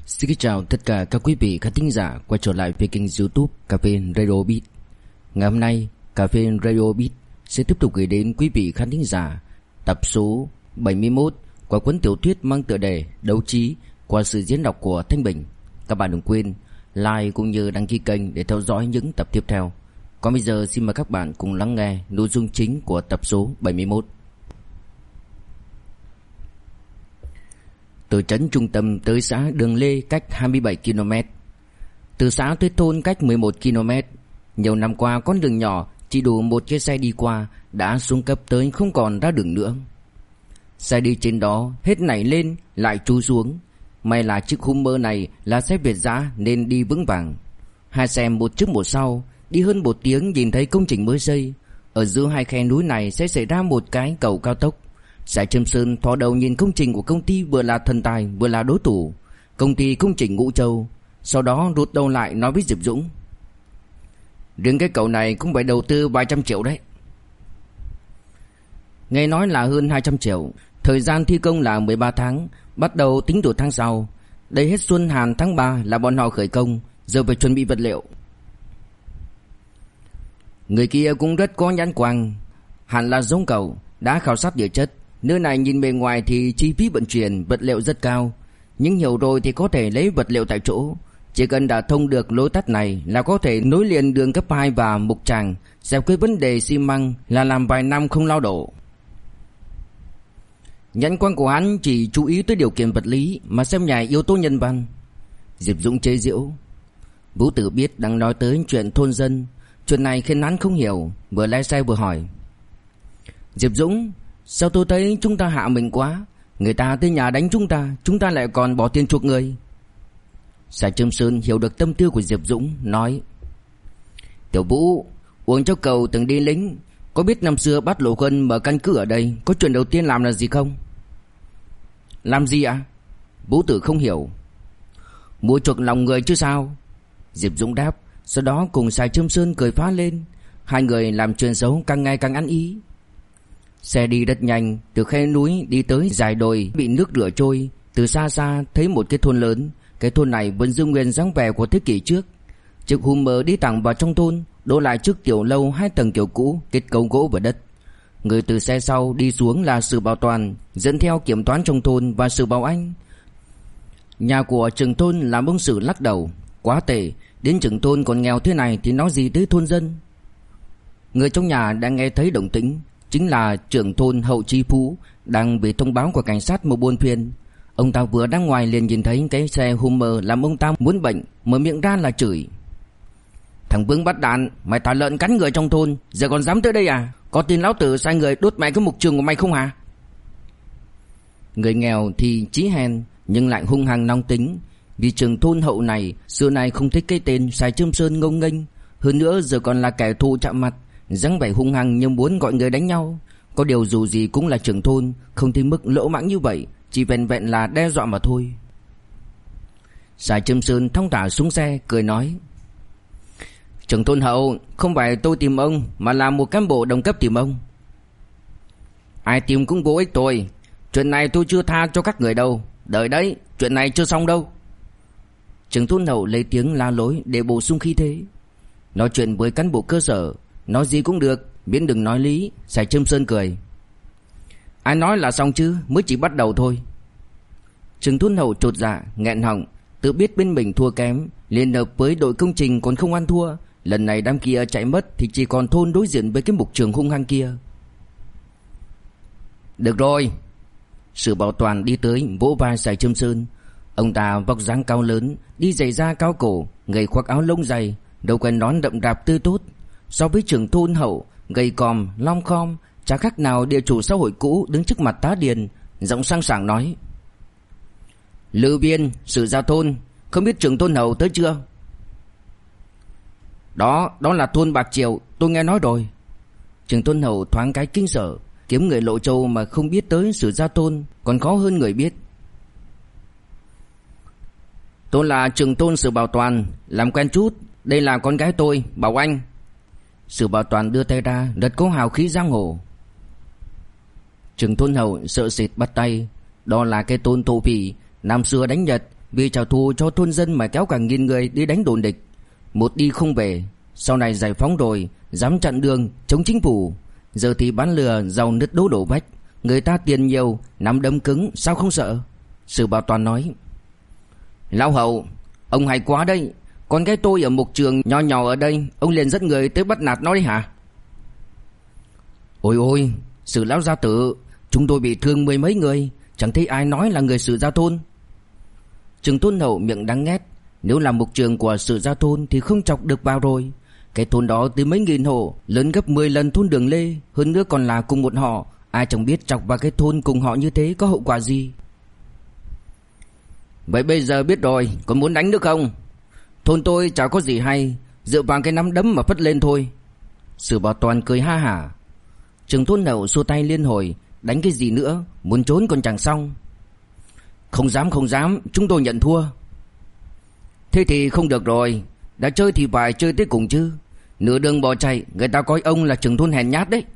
Xin kính chào tất cả các quý vị khán thính giả quay trở lại với kênh YouTube Cà phê Radio Beat. Ngày hôm nay, Cà phê Radio Beat sẽ tiếp tục gửi đến quý vị khán thính giả tập số 71 của cuốn tiểu thuyết mang tựa đề Đấu Trí qua sự diễn đọc của Thanh Bình. Các bạn đừng quên like cũng như đăng ký kênh để theo dõi những tập tiếp theo. Còn bây giờ xin mời các bạn cùng lắng nghe nội dung chính của tập số 71. Từ trấn trung tâm tới xã Đường Lê cách 27 km. Từ xã tới thôn cách 11 km. Nhiều năm qua con đường nhỏ chỉ đủ một chiếc xe đi qua đã xuống cấp tới không còn ra đường nữa. Xe đi trên đó hết nảy lên lại trú xuống. May là chiếc Hummer này là xe Việt dã nên đi vững vàng. Hai xe một trước một sau, đi hơn 1 tiếng nhìn thấy công trình mới xây. Ở giữa hai khe núi này sẽ xảy ra một cái cầu cao tốc. Sài Trâm Sơn thò đầu nhìn công trình của công ty vừa là thần tài vừa là đối thủ, công ty công trình Ngũ Châu. Sau đó rụt đầu lại nói với Diệp Dũng: riêng cái cầu này cũng phải đầu tư vài trăm triệu đấy. Nghe nói là hơn 200 triệu. Thời gian thi công là 13 tháng, bắt đầu tính từ tháng sau. Đây hết xuân hàn tháng 3 là bọn họ khởi công, giờ phải chuẩn bị vật liệu. Người kia cũng rất có nhãn quang, hẳn là giống cầu, đã khảo sát địa chất. Nơi này nhìn bề ngoài thì chi phí vận chuyển vật liệu rất cao, nhưng hiểu rồi thì có thể lấy vật liệu tại chỗ. Chỉ cần đã thông được lối tắt này là có thể nối liền đường cấp 2 và Mục Tràng. Giải quyết vấn đề xi măng là làm vài năm không lao đổ. Nhãn quan của hắn chỉ chú ý tới điều kiện vật lý mà xem nhẹ yếu tố nhân văn. Diệp Dũng chế giễu. Vũ Tử biết đang nói tới chuyện thôn dân. Chuyện này khiến hắn không hiểu, vừa lái xe vừa hỏi: Diệp Dũng, sao tôi thấy chúng ta hạ mình quá? Người ta tới nhà đánh chúng ta lại còn bỏ tiền chuộc người. Sài Trâm Sơn hiểu được tâm tư của Diệp Dũng, nói: Tiểu Vũ, uống cho cầu từng đi lính, có biết năm xưa bắt Lộ Quân mở căn cứ ở đây, có chuyện đầu tiên làm là gì không? Làm gì ạ? Vũ Tử không hiểu. Mua chuộc lòng người chứ sao? Diệp Dũng đáp, sau đó cùng Sài Trâm Sơn cười phá lên. Hai người làm chuyện xấu càng ngày càng ăn ý. Xe đi rất nhanh, từ khe núi đi tới dải đồi bị nước rửa trôi. Từ xa xa thấy một cái thôn lớn. Cái thôn này vẫn giữ nguyên dáng vẻ của thế kỷ trước. Chiếc Hummer đi thẳng vào trong thôn, đỗ lại trước tiểu lâu 2 tầng kiểu cũ, kết cấu gỗ và đất. Người từ xe sau đi xuống là Sử Bảo Toàn, dẫn theo kiểm toán trong thôn và Sử Bảo Anh. Nhà của trưởng thôn làm ông Sử lắc đầu: quá tệ, đến trưởng thôn còn nghèo thế này thì nói gì tới thôn dân. Người trong nhà đang nghe thấy động tĩnh, chính là trưởng thôn Hậu Chi Phú, đang bị thông báo của cảnh sát một buôn phiên. Ông ta vừa đang ngoài liền nhìn thấy cái xe Hummer làm ông ta muốn bệnh, mở miệng ra là chửi: thằng Vương bắt đạn, mày thả lợn cắn người trong thôn, giờ còn dám tới đây à? Có tin lão tử sai người đốt mẹ cái mục trường của mày không hả? Người nghèo thì chí hèn nhưng lại hung hăng nóng tính. Vì trưởng thôn Hậu này xưa nay không thích cái tên Sài Trâm Sơn ngông nghênh, hơn nữa giờ còn là kẻ thù chạm mặt, dáng vẻ hung hăng như muốn gọi người đánh nhau. Có điều dù gì cũng là trưởng thôn, không tới mức lỗ mãng như vậy, chỉ vẹn vẹn là đe dọa mà thôi. Sài Trâm Sơn thong thả xuống xe cười nói: trưởng thôn Hậu, không phải tôi tìm ông mà là một cán bộ đồng cấp tìm ông. Ai tìm cũng vô ích thôi. Chuyện này tôi chưa tha cho các người đâu. Đợi đấy, chuyện này chưa xong đâu. Trưởng thôn Hậu lấy tiếng la lối để bổ sung khí thế. Nói chuyện với cán bộ cơ sở, nói gì cũng được, miễn đừng nói lý. Sài Trâm Sơn cười: ai nói là xong chứ, mới chỉ bắt đầu thôi. Trưởng thôn Hậu chột dạ, nghẹn họng, tự biết bên mình thua kém, liên hợp với đội công trình còn không ăn thua. Lần này đám kia chạy mất thì chỉ còn thôn đối diện với cái mục trường hung hăng kia. Được rồi. Sử Bảo Toàn đi tới vỗ vai Sài Trâm Sơn. Ông ta vóc dáng cao lớn, đi giày da cao cổ, người khoác áo lông dày, đầu quần nón đậm đạp tươi tốt. So với trưởng thôn Hậu, gầy còm, lom khom, chả khác nào địa chủ xã hội cũ đứng trước mặt tá điền, giọng sang sảng nói: Lư Viên, Sử Gia Thôn, không biết trưởng thôn Hậu tới chưa? Đó là thôn Bạc Triều, tôi nghe nói rồi. Trưởng thôn Hậu thoáng cái kinh sợ, kiếm người Lộ Châu mà không biết tới Sử Gia Thôn còn khó hơn người biết. Tôi là trưởng thôn Sử Bảo Toàn, làm quen chút, đây là con gái tôi, Bảo Anh. Sử Bảo Toàn đưa tay ra, rất có hào khí giang hồ. Trưởng thôn Hậu sợ sệt bắt tay: đó là cái tôn thổ phỉ năm xưa đánh Nhật, vì trả thù cho thôn dân mà kéo cả nghìn người đi đánh đồn địch. Một đi không về. Sau này giải phóng rồi, dám chặn đường, chống chính phủ. Giờ thì bán lừa, giàu nứt đố đổ vách. Người ta tiền nhiều, nắm đấm cứng, sao không sợ? Sử Bảo Toàn nói. Lão Hậu, ông hay quá đấy. Con gái tôi ở mục trường nho nhỏ ở đây, ông liền dẫn người tới bắt nạt nó đấy hả? Ôi ôi, Sử lão gia tử, chúng tôi bị thương mười mấy người, chẳng thấy ai nói là người Sử gia thôn. Trừng Tôn Hậu miệng đắng nghét. Nếu là mục trường của Sử gia thôn thì không chọc được vào rồi. Cái thôn đó tới mấy nghìn hộ, lớn gấp 10 lần thôn Đường Lê, hơn nữa còn là cùng một họ. Ai chẳng biết chọc vào cái thôn cùng họ như thế có hậu quả gì. Vậy bây giờ biết rồi, còn muốn đánh nữa không? Thôn tôi chả có gì hay, dựa vào cái nắm đấm mà phất lên thôi. Sử Bảo Toàn cười ha hả. Trừng Tôn Hậu xua tay liên hồi. Đánh cái gì nữa, muốn trốn còn chẳng xong. Không dám, chúng tôi nhận thua. Thế thì không được rồi, đã chơi thì phải chơi tới cùng chứ. Nửa đường bỏ chạy, người ta coi ông là trưởng thôn hèn nhát đấy.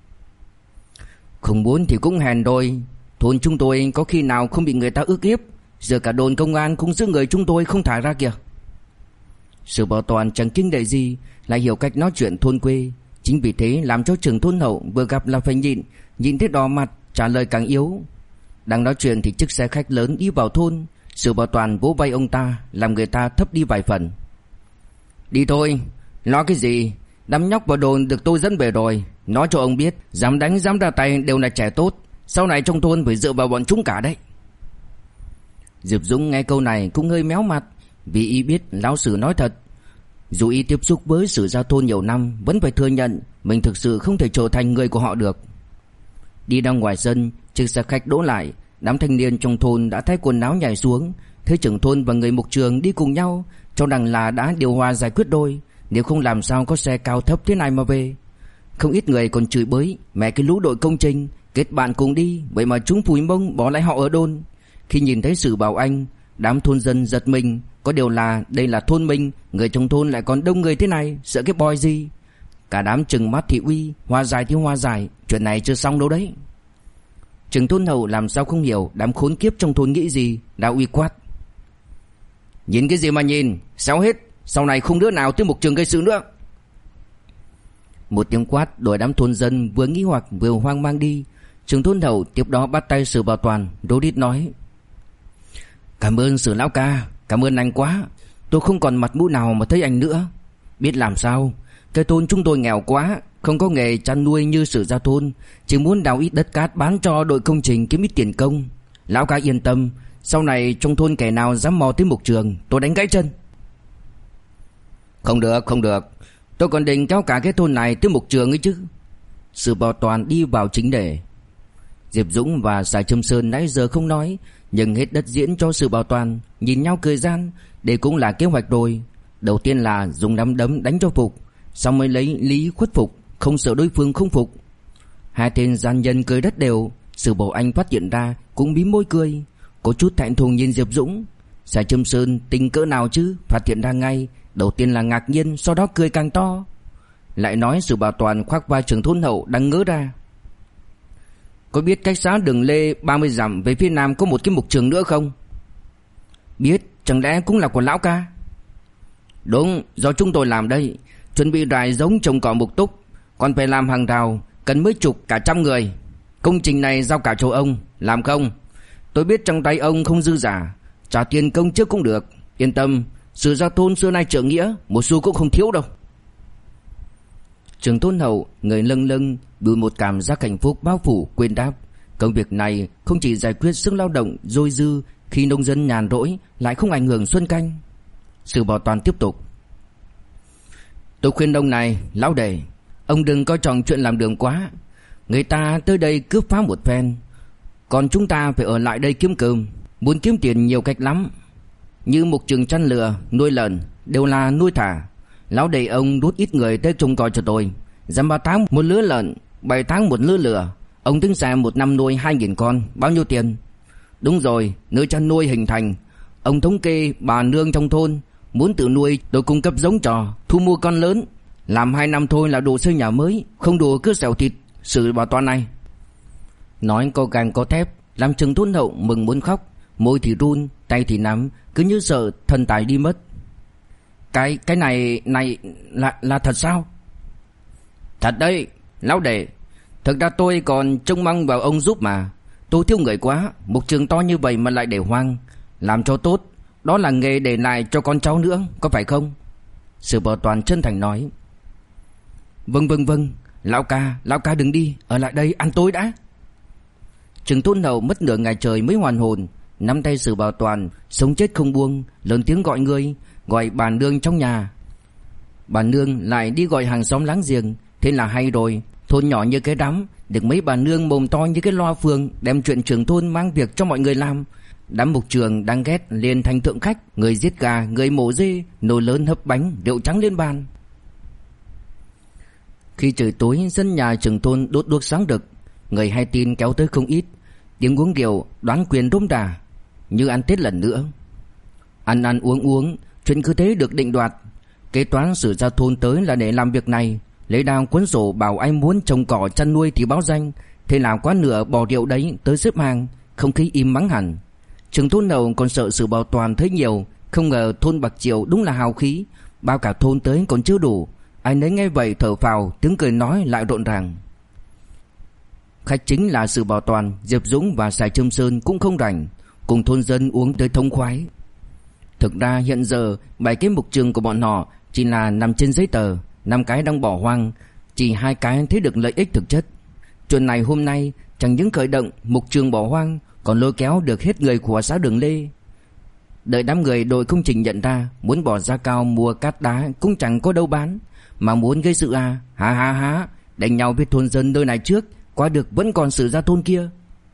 Không muốn thì cũng hèn rồi. Thôn chúng tôi có khi nào không bị người ta ức hiếp. Giờ cả đồn công an cũng giữ người chúng tôi không thả ra kìa. Sử Bảo Toàn chẳng kinh đệ gì, lại hiểu cách nói chuyện thôn quê. Chính vì thế làm cho Trừng Tôn Hậu vừa gặp là phải nhịn tới đỏ mặt, trả lời càng yếu. Đang nói chuyện thì chiếc xe khách lớn đi vào thôn. Sử Bảo Toàn vỗ vai ông ta, làm người ta thấp đi vài phần. Đi thôi, lo cái gì? Đám nhóc vào đồn được tôi dẫn về rồi. Nói cho ông biết, dám đánh dám ra tay đều là trẻ tốt. Sau này trong thôn phải dựa vào bọn chúng cả đấy. Diệp Dũng nghe câu này cũng hơi méo mặt, vì y biết lão Sử nói thật. Dù y tiếp xúc với Sử gia thôn nhiều năm, vẫn phải thừa nhận mình thực sự không thể trở thành người của họ được. Đi ra ngoài sân, chiếc xe khách đỗ lại. Đám thanh niên trong thôn đã thay quần áo nhảy xuống. Thấy trưởng thôn và người mục trường đi cùng nhau, cho rằng là đã điều hòa giải quyết đôi. Nếu không làm sao có xe cao thấp thế này mà về. Không ít người còn chửi bới mẹ cái lũ đội công trình kết bạn cùng đi, vậy mà chúng phủi mông bỏ lại họ ở đồn. Khi nhìn thấy Sử Bảo Anh, đám thôn dân giật mình. Có điều là đây là thôn mình, người trong thôn lại còn đông người thế này, sợ cái boi gì. Cả đám trừng mắt thị uy, hòa giải thì hòa giải, chuyện này chưa xong đâu đấy. Trừng Tôn Hậu làm sao không hiểu đám khốn kiếp trong thôn nghĩ gì, đã uy quát. Nhìn cái gì mà nhìn, xéo hết, sau này không đứa nào tới mục trường gây sự nữa. Một tiếng quát đuổi đám thôn dân vừa nghi hoặc vừa hoang mang đi. Trừng Tôn Hậu tiếp đó bắt tay Sử Bảo Toàn, rối rít nói. Cảm ơn Sử lão ca, cảm ơn anh quá. Tôi không còn mặt mũi nào mà thấy anh nữa. Biết làm sao, cái thôn chúng tôi nghèo quá, không có nghề chăn nuôi như Sử gia thôn, chỉ muốn đào ít đất cát bán cho đội công trình kiếm ít tiền công. Lão ca yên tâm, sau này trong thôn kẻ nào dám mò tới mục trường, tôi đánh gãy chân. Không được, tôi còn định kéo cả cái thôn này tới mục trường ấy chứ. Sử Bảo Toàn đi vào chính đề. Diệp Dũng và Sài Trâm Sơn nãy giờ không nói, nhưng hết đất diễn cho Sử Bảo Toàn, nhìn nhau cười gian. Đây cũng là kế hoạch rồi. Đầu tiên là dùng nắm đấm đánh cho phục, sau mới lấy lý khuất phục, không sợ đối phương không phục. Hai tên gian nhân cười rất đều. Sử Bảo Anh phát hiện ra cũng mím môi cười, có chút thẹn thùng nhìn Diệp Dũng. Sài Trâm Sơn tình cỡ nào chứ, phát hiện ra ngay. Đầu tiên là ngạc nhiên, sau đó cười càng to. Lại nói Sử Bảo Toàn khoác vai Trưởng Thôn Hậu đang ngỡ ra. Có biết cách xã Đường Lê 30 dặm về phía nam có một cái mục trường nữa không? Biết, chẳng lẽ cũng là của lão ca? Đúng, do chúng tôi làm đây. Chuẩn bị rải giống trồng cỏ mục túc, còn phải làm hàng rào, cần mấy chục cả trăm người. Công trình này giao cả cho ông, làm không? Tôi biết trong tay ông không dư giả, trả tiền công trước cũng được. Yên tâm, Sử gia thôn xưa nay trượng nghĩa, một xu cũng không thiếu đâu. Trưởng Thôn Hậu người lâng lâng, bị một cảm giác hạnh phúc bao phủ, quên đáp. Công việc này không chỉ giải quyết sức lao động dôi dư khi nông dân nhàn rỗi, lại không ảnh hưởng xuân canh. Sử Bảo Toàn tiếp tục. Tôi khuyên ông này, lão đệ, ông đừng coi trọng chuyện làm đường quá. Người ta tới đây cướp phá một phen, còn chúng ta phải ở lại đây kiếm cơm. Muốn kiếm tiền nhiều cách lắm, như mục trường chăn lừa, nuôi lợn, đều là nuôi thả. Lão đệ ông đút ít người tới trông coi cho tôi. Dăm 3 tháng một lứa lợn, 7 tháng một lứa lừa. Ông tính xem một năm nuôi 2.000 con, bao nhiêu tiền? Đúng rồi, nơi chăn nuôi hình thành, ông thống kê bà nương trong thôn muốn tự nuôi, tôi cung cấp giống trò, thu mua con lớn. Làm 2 năm thôi là đủ xây nhà mới, không đủ cứ xẻo thịt Sử Bảo Toàn này. Nói có gang có thép, làm Trừng Thôn Hậu mừng muốn khóc. môi thì run, tay thì nắm, cứ như sợ thần tài đi mất. Cái này là thật sao? Thật đấy, lão đệ. Thực ra tôi còn trông mong vào ông giúp mà. Tôi thiếu người quá, mục trường to như vậy mà lại để hoang. Làm cho tốt, đó là nghề để lại cho con cháu nữa, có phải không? Sử Bảo Toàn chân thành nói. Vâng, lão ca đừng đi, ở lại đây ăn tối đã. Trừng Tôn Hậu mất nửa ngày trời mới hoàn hồn, nắm tay Sử Bảo Toàn, sống chết không buông, lớn tiếng gọi người, gọi bà nương trong nhà. Bà nương lại đi gọi hàng xóm láng giềng, thế là hay rồi. Thôn nhỏ như cái đám, được mấy bà nương mồm to như cái loa phường đem chuyện trưởng thôn mang việc cho mọi người làm. Đám mục trường đang ghét liền thành thượng khách, người giết gà, người mổ dê, nồi lớn hấp bánh, rượu trắng lên bàn. Khi trời tối, dân nhà trưởng thôn đốt đuốc sáng rực, người hay tin kéo tới không ít. Tiếng uống rượu, đoán quyền đôm đà, như ăn Tết lần nữa. Ăn uống, chuyện cứ thế được định đoạt. Kế toán Sử Gia thôn tới là để làm việc này, lấy đao cuốn sổ bảo anh muốn trồng cỏ chăn nuôi thì báo danh. Thế là quá nửa bò rượu đấy tới xếp hàng, không khí im mắng hẳn. Trưởng thôn nào còn sợ Sử Bảo Toàn thấy nhiều, không ngờ thôn Bạc Triệu đúng là hào khí, bao cả thôn tới còn chưa đủ. Ai nấy nghe vậy thở phào, tiếng cười nói lại rộn ràng. Khách chính là Sử Bảo Toàn, Diệp Dũng và Sài Trâm Sơn cũng không rảnh, cùng thôn dân uống tới thông khoái. Thực ra hiện giờ 7 cái mục trường của bọn họ chỉ là nằm trên giấy tờ, 5 cái đang bỏ hoang, chỉ 2 cái thấy được lợi ích thực chất. Chuyện này hôm nay chẳng những khởi động mục trường bỏ hoang, còn lôi kéo được hết người của xã Đường Lê. Đợi đám người đội công trình nhận ra, muốn bỏ giá cao mua cát đá cũng chẳng có đâu bán, mà muốn gây sự à? Há, đánh nhau với thôn dân nơi này trước, qua được vẫn còn Sử Gia thôn kia.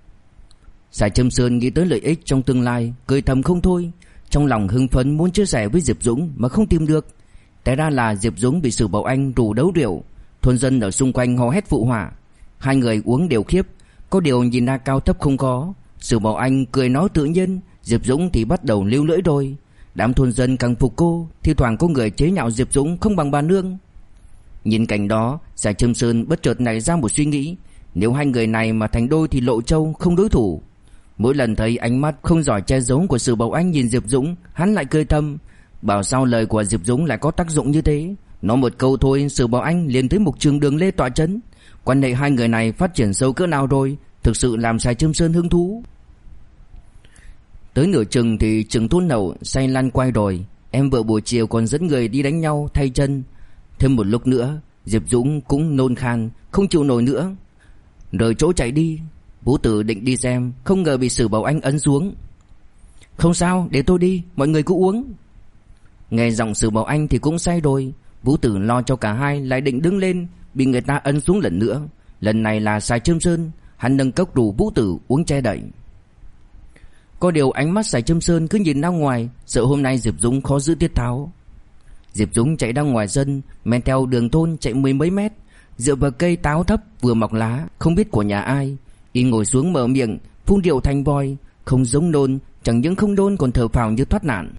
Sài Trâm Sơn nghĩ tới lợi ích trong tương lai, cười thầm không thôi, trong lòng hưng phấn muốn chia sẻ với Diệp Dũng mà không tìm được. Té ra là Diệp Dũng bị Sử Bảo Anh rủ đấu rượu, thôn dân ở xung quanh hò hét phụ họa. Hai người uống đều khiếp, có điều nhìn ra cao thấp không có. Sử Bảo Anh cười nói tự nhiên, Diệp Dũng thì bắt đầu líu lưỡi rồi. Đám thôn dân càng phục cô, thi thoảng có người chế nhạo Diệp Dũng không bằng bà nương. Nhìn cảnh đó, Sài Trâm Sơn bất chợt nảy ra một suy nghĩ, nếu hai người này mà thành đôi thì Lộ Châu không đối thủ. Mỗi lần thấy ánh mắt không giỏi che giấu của Sử Bảo Anh nhìn Diệp Dũng, hắn lại cười thầm, bảo sao lời của Diệp Dũng lại có tác dụng như thế. Nói một câu thôi, Sử Bảo Anh liền tới mục trường Đường Lê tọa trấn. Quan hệ hai người này phát triển sâu cỡ nào rồi, thực sự làm Sài Trâm Sơn hứng thú. Tới nửa chừng thì Trừng Tôn Hậu say lăn quay rồi, em vợ buổi chiều còn dẫn người đi đánh nhau thay chân. Thêm một lúc nữa, Diệp Dũng cũng nôn khan, không chịu nổi nữa, rời chỗ chạy đi. Vũ Tử định đi xem, không ngờ bị Sử Bảo Anh ấn xuống. Không sao, để tôi đi, mọi người cứ uống. Nghe giọng Sử Bảo Anh thì cũng say rồi. Vũ Tử lo cho cả hai lại định đứng lên, bị người ta ấn xuống lần nữa. Lần này là Sài Trâm Sơn, hắn nâng cốc rủ Vũ Tử uống che đậy. Có điều ánh mắt Sài Trâm Sơn cứ nhìn ra ngoài, sợ hôm nay Diệp Dũng khó giữ tiết tháo. Diệp Dũng chạy ra ngoài sân, men theo đường thôn chạy mười mấy mét, dựa vào cây táo thấp vừa mọc lá, không biết của nhà ai. Y ngồi xuống mở miệng, phun rượu thành vòi, không giống nôn, chẳng những không nôn còn thở phào như thoát nạn.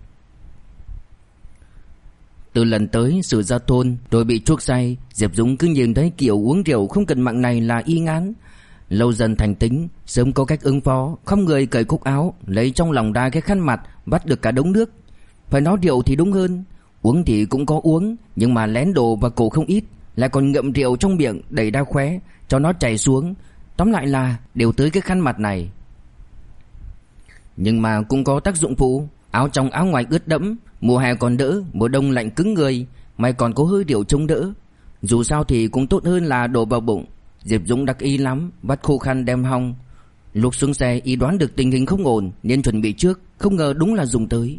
Từ lần tới Sử Gia thôn rồi bị chuốc say, Diệp Dũng cứ nhìn thấy kiểu uống rượu không cần mặn này là y ngán. Lâu dần thành tính, sớm có cách ứng phó, không người cởi cúc áo, lấy trong lòng ra cái khăn mặt, vắt được cả đống nước. Phải nói rượu thì đúng hơn, uống thì cũng có uống, nhưng mà lén đồ vào cổ không ít, lại còn ngậm rượu trong miệng đẩy ra khóe cho nó chảy xuống. Tóm lại là đều tới cái khăn mặt này. Nhưng mà cũng có tác dụng phụ, áo trong áo ngoài ướt đẫm, mùa hè còn đỡ, mùa đông lạnh cứng người, may còn có hơi rượu chống đỡ. Dù sao thì cũng tốt hơn là đổ vào bụng. Diệp Dũng đắc ý lắm, bắt khô khăn đem hong. Lúc xuống xe y đoán được tình hình không ổn nên chuẩn bị trước, không ngờ đúng là dùng tới.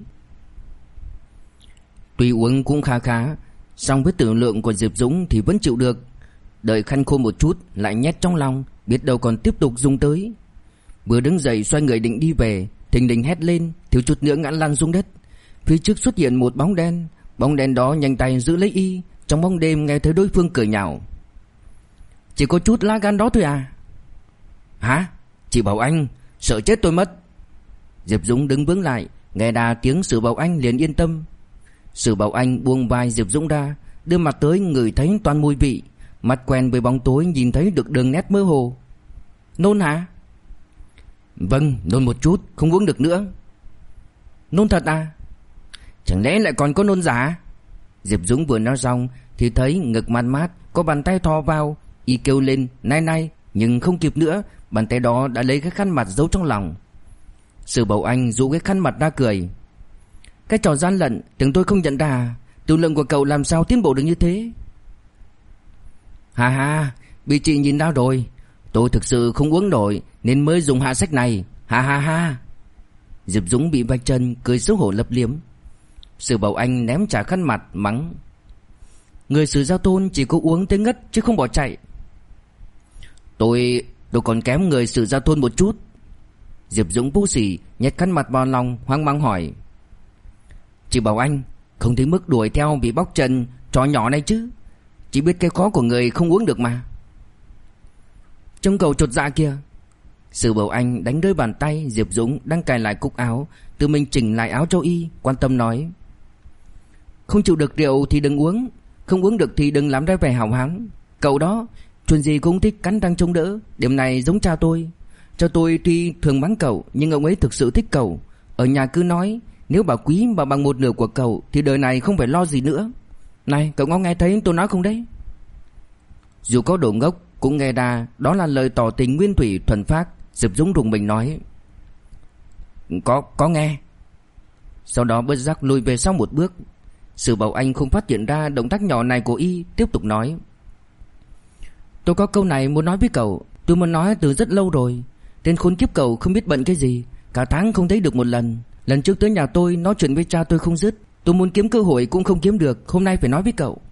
Tuy uống cũng khá, song với tử lượng của Diệp Dũng thì vẫn chịu được. Đợi khăn khô một chút lại nhét trong lòng, biết đâu còn tiếp tục dùng tới. Vừa đứng dậy xoay người định đi về, thình lình hét lên, thiếu chút nữa ngã lăn xuống đất. Phía trước xuất hiện một bóng đen đó nhanh tay giữ lấy y. Trong bóng đêm nghe thấy đối phương cười nhạo. Chỉ có chút lá gan đó thôi à? Hả? Chị Bảo Anh, sợ chết tôi mất. Diệp Dũng đứng vững lại, nghe đà tiếng Sử Bảo Anh liền yên tâm. Sử Bảo Anh buông vai Diệp Dũng ra, đưa mặt tới ngửi thấy toàn mùi vị, mắt quen với bóng tối nhìn thấy được đường nét mơ hồ. Nôn hả? Vâng, nôn một chút, không uống được nữa. Nôn thật à? Chẳng lẽ lại còn có nôn giả? Diệp Dũng vừa nói xong thì thấy ngực man mát, có bàn tay thò vào. Y kêu lên nay nay, nhưng không kịp nữa, bàn tay đó đã lấy cái khăn mặt giấu trong lòng. Sử Bảo Anh dụ cái khăn mặt ra cười. Cái trò gian lận, tưởng tôi không nhận ra. Tiểu lượng của cậu làm sao tiến bộ được như thế? Ha ha, bị chị nhìn ra rồi. Tôi thực sự không uống nổi nên mới dùng hạ sách này. Ha ha ha. Diệp Dũng bị vạch chân, cười xấu hổ lấp liếm. Sử Bảo Anh ném trả khăn mặt mắng. Người Sử Gia Tôn chỉ có uống tới ngất chứ không bỏ chạy. Tôi còn kém người Sử Gia Tôn một chút. Diệp Dũng vô sỉ nhét khăn mặt vào lòng, hoang mang hỏi. Chị Bảo Anh, không thấy mức đuổi theo bị bóc trần trò nhỏ này chứ? Chỉ biết cái khó của người không uống được mà. Trông cậu chột dạ kìa. Sử Bảo Anh đánh rơi bàn tay Diệp Dũng đang cài lại cúc áo, tự mình chỉnh lại áo cho y, quan tâm nói. Không chịu được rượu thì đừng uống, không uống được thì đừng làm ra vẻ hào hán. Cậu đó, chuyện gì cũng thích cắn răng chống đỡ, điểm này giống cha tôi. Cha tôi tuy thường mắng cậu, nhưng ông ấy thực sự thích cậu. Ở nhà cứ nói, nếu bà Quý mà bằng một nửa của cậu thì đời này không phải lo gì nữa. Này, cậu có nghe thấy tôi nói không đấy? Dù có đồ ngốc cũng nghe ra đó là lời tỏ tình nguyên thủy thuần phác. Diệp Dũng rùng mình nói. Có nghe. Sau đó bất giác lùi về sau một bước. Sử Bảo Anh không phát hiện ra động tác nhỏ này của y, tiếp tục nói. Tôi có câu này muốn nói với cậu. Tôi muốn nói từ rất lâu rồi. Tên khốn kiếp cậu không biết bận cái gì, cả tháng không thấy được một lần. Lần trước tới nhà tôi nói chuyện với cha tôi không dứt. Tôi muốn kiếm cơ hội cũng không kiếm được. Hôm nay phải nói với cậu.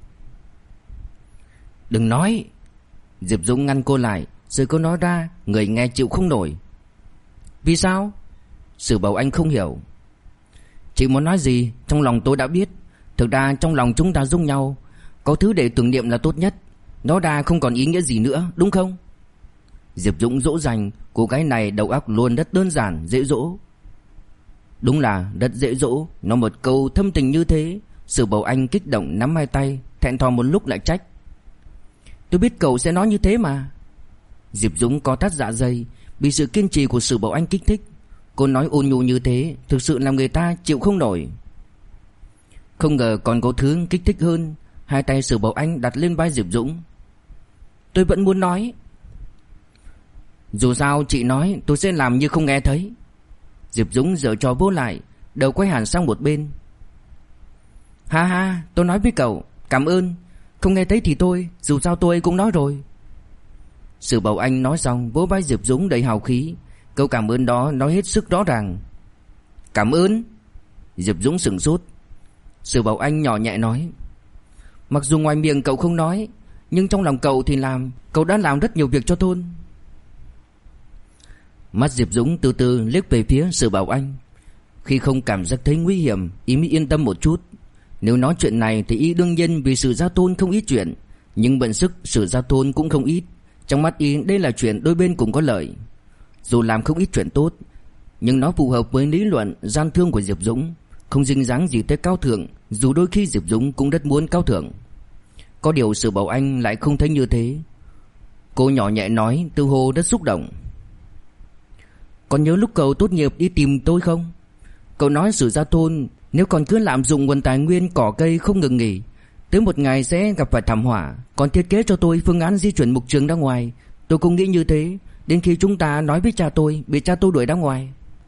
Đừng nói. Diệp Dũng ngăn cô lại. Rồi cô nói ra, người nghe chịu không nổi. Vì sao? Sử Bảo Anh không hiểu. Chị muốn nói gì trong lòng tôi đã biết. Thực ra trong lòng chúng ta giống nhau. Có thứ để tưởng niệm là tốt nhất. Nó đã không còn ý nghĩa gì nữa, đúng không? Diệp Dũng dỗ dành. Cô gái này đầu óc luôn rất đơn giản, dễ dỗ. Đúng là rất dễ dỗ. Nói một câu thâm tình như thế. Sử Bảo Anh kích động nắm hai tay, thẹn thò một lúc lại trách. Tôi biết cậu sẽ nói như thế mà. Diệp Dũng có thắt dạ dày, bị sự kiên trì của Sử Bảo Anh kích thích. Cô nói ôn nhu như thế thực sự làm người ta chịu không nổi. Không ngờ còn có thứ kích thích hơn. Hai tay Sử Bảo Anh đặt lên vai Diệp Dũng. Tôi vẫn muốn nói. Dù sao chị nói tôi sẽ làm như không nghe thấy. Diệp Dũng giở trò vô lại, đầu quay hẳn sang một bên. Ha ha, tôi nói với cậu, cảm ơn. Không nghe thấy thì tôi, dù sao tôi cũng nói rồi. Sử Bảo Anh nói xong vỗ vai Diệp Dũng đầy hào khí. Câu cảm ơn đó nói hết sức rõ ràng. Cảm ơn? Diệp Dũng sửng sốt. Sử Bảo Anh nhỏ nhẹ nói. Mặc dù ngoài miệng cậu không nói, nhưng trong lòng cậu thì làm. Cậu đã làm rất nhiều việc cho thôn. Mắt Diệp Dũng từ từ liếc về phía Sử Bảo Anh. Khi không cảm giác thấy nguy hiểm, y mới yên tâm một chút. Nếu nói chuyện này thì y đương nhiên vì Sử Gia Tôn không ít chuyện, nhưng bận sức Sử Gia Tôn cũng không ít. Trong mắt y đây là chuyện đôi bên cùng có lợi. Dù làm không ít chuyện tốt, nhưng nó phù hợp với lý luận gian thương của Diệp Dũng, không dính dáng gì tới cao thượng. Dù đôi khi Diệp Dũng cũng rất muốn cao thượng. Có điều Sử Bảo Anh lại không thấy như thế. Cô nhỏ nhẹ nói, tự hồ rất xúc động. Còn nhớ lúc cậu tốt nghiệp đi tìm tôi không? Cậu nói Sử Gia Tôn nếu còn cứ lạm dụng nguồn tài nguyên cỏ cây không ngừng nghỉ, tới một ngày sẽ gặp phải thảm họa. Còn thiết kế cho tôi phương án di chuyển mục trường ra ngoài. Tôi cũng nghĩ như thế, đến khi chúng ta nói với cha tôi, bị cha tôi đuổi ra ngoài.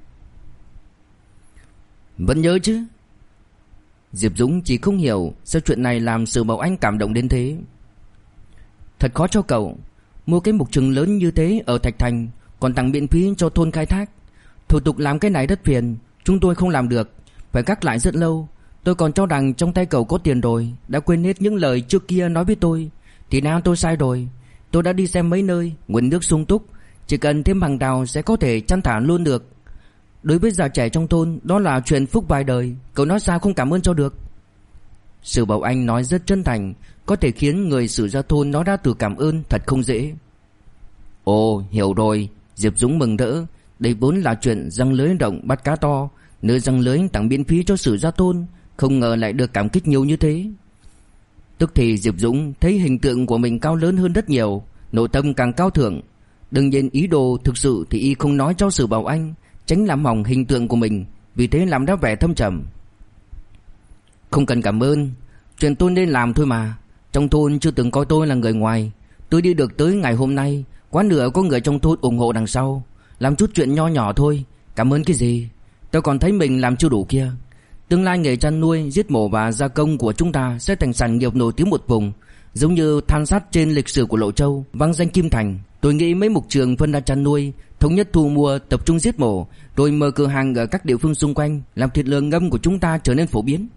Vẫn nhớ chứ? Diệp Dũng chỉ không hiểu sao chuyện này làm Sử Bảo Anh cảm động đến thế. Thật khó cho cậu. Mua cái mục trường lớn như thế ở Thạch Thành, còn tặng miễn phí cho thôn khai thác. Thủ tục làm cái này rất phiền, chúng tôi không làm được, phải gác lại rất lâu. Tôi còn cho rằng trong tay cậu có tiền rồi, đã quên hết những lời trước kia nói với tôi. Thì nào tôi sai rồi. Tôi đã đi xem mấy nơi, nguồn nước sung túc, chỉ cần thêm hàng đào sẽ có thể chăn thả luôn được. Đối với già trẻ trong thôn, đó là chuyện phúc vài đời. Cậu nói sao không cảm ơn cho được? Sử Bảo Anh nói rất chân thành, có thể khiến người Sử Gia Thôn nói ra từ cảm ơn thật không dễ. Ồ, hiểu rồi. Diệp Dũng mừng rỡ. Đây vốn là chuyện giăng lưới rộng bắt cá to, nơi giăng lưới tặng miễn phí cho Sử Gia Thôn, không ngờ lại được cảm kích nhiều như thế. Tức thì Diệp Dũng thấy hình tượng của mình cao lớn hơn rất nhiều, nội tâm càng cao thượng. Đương nhiên ý đồ thực sự thì y không nói cho Sử Bảo Anh, tránh làm hỏng hình tượng của mình, vì thế làm ra vẻ thâm trầm. Không cần cảm ơn, chuyện tôi nên làm thôi mà. Trong thôn chưa từng coi tôi là người ngoài. Tôi đi được tới ngày hôm nay, quá nửa có người trong thôn ủng hộ đằng sau. Làm chút chuyện nho nhỏ thôi, cảm ơn cái gì. Tôi còn thấy mình làm chưa đủ kia. Tương lai nghề chăn nuôi, giết mổ và gia công của chúng ta sẽ thành sản nghiệp nổi tiếng một vùng, giống như than sắt trên lịch sử của Lộ Châu, vang danh Kim Thành. Tôi nghĩ mấy mục trường phân ra chăn nuôi, thống nhất thu mua, tập trung giết mổ, rồi mở cửa hàng ở các địa phương xung quanh, làm thịt lợn ngâm của chúng ta trở nên phổ biến.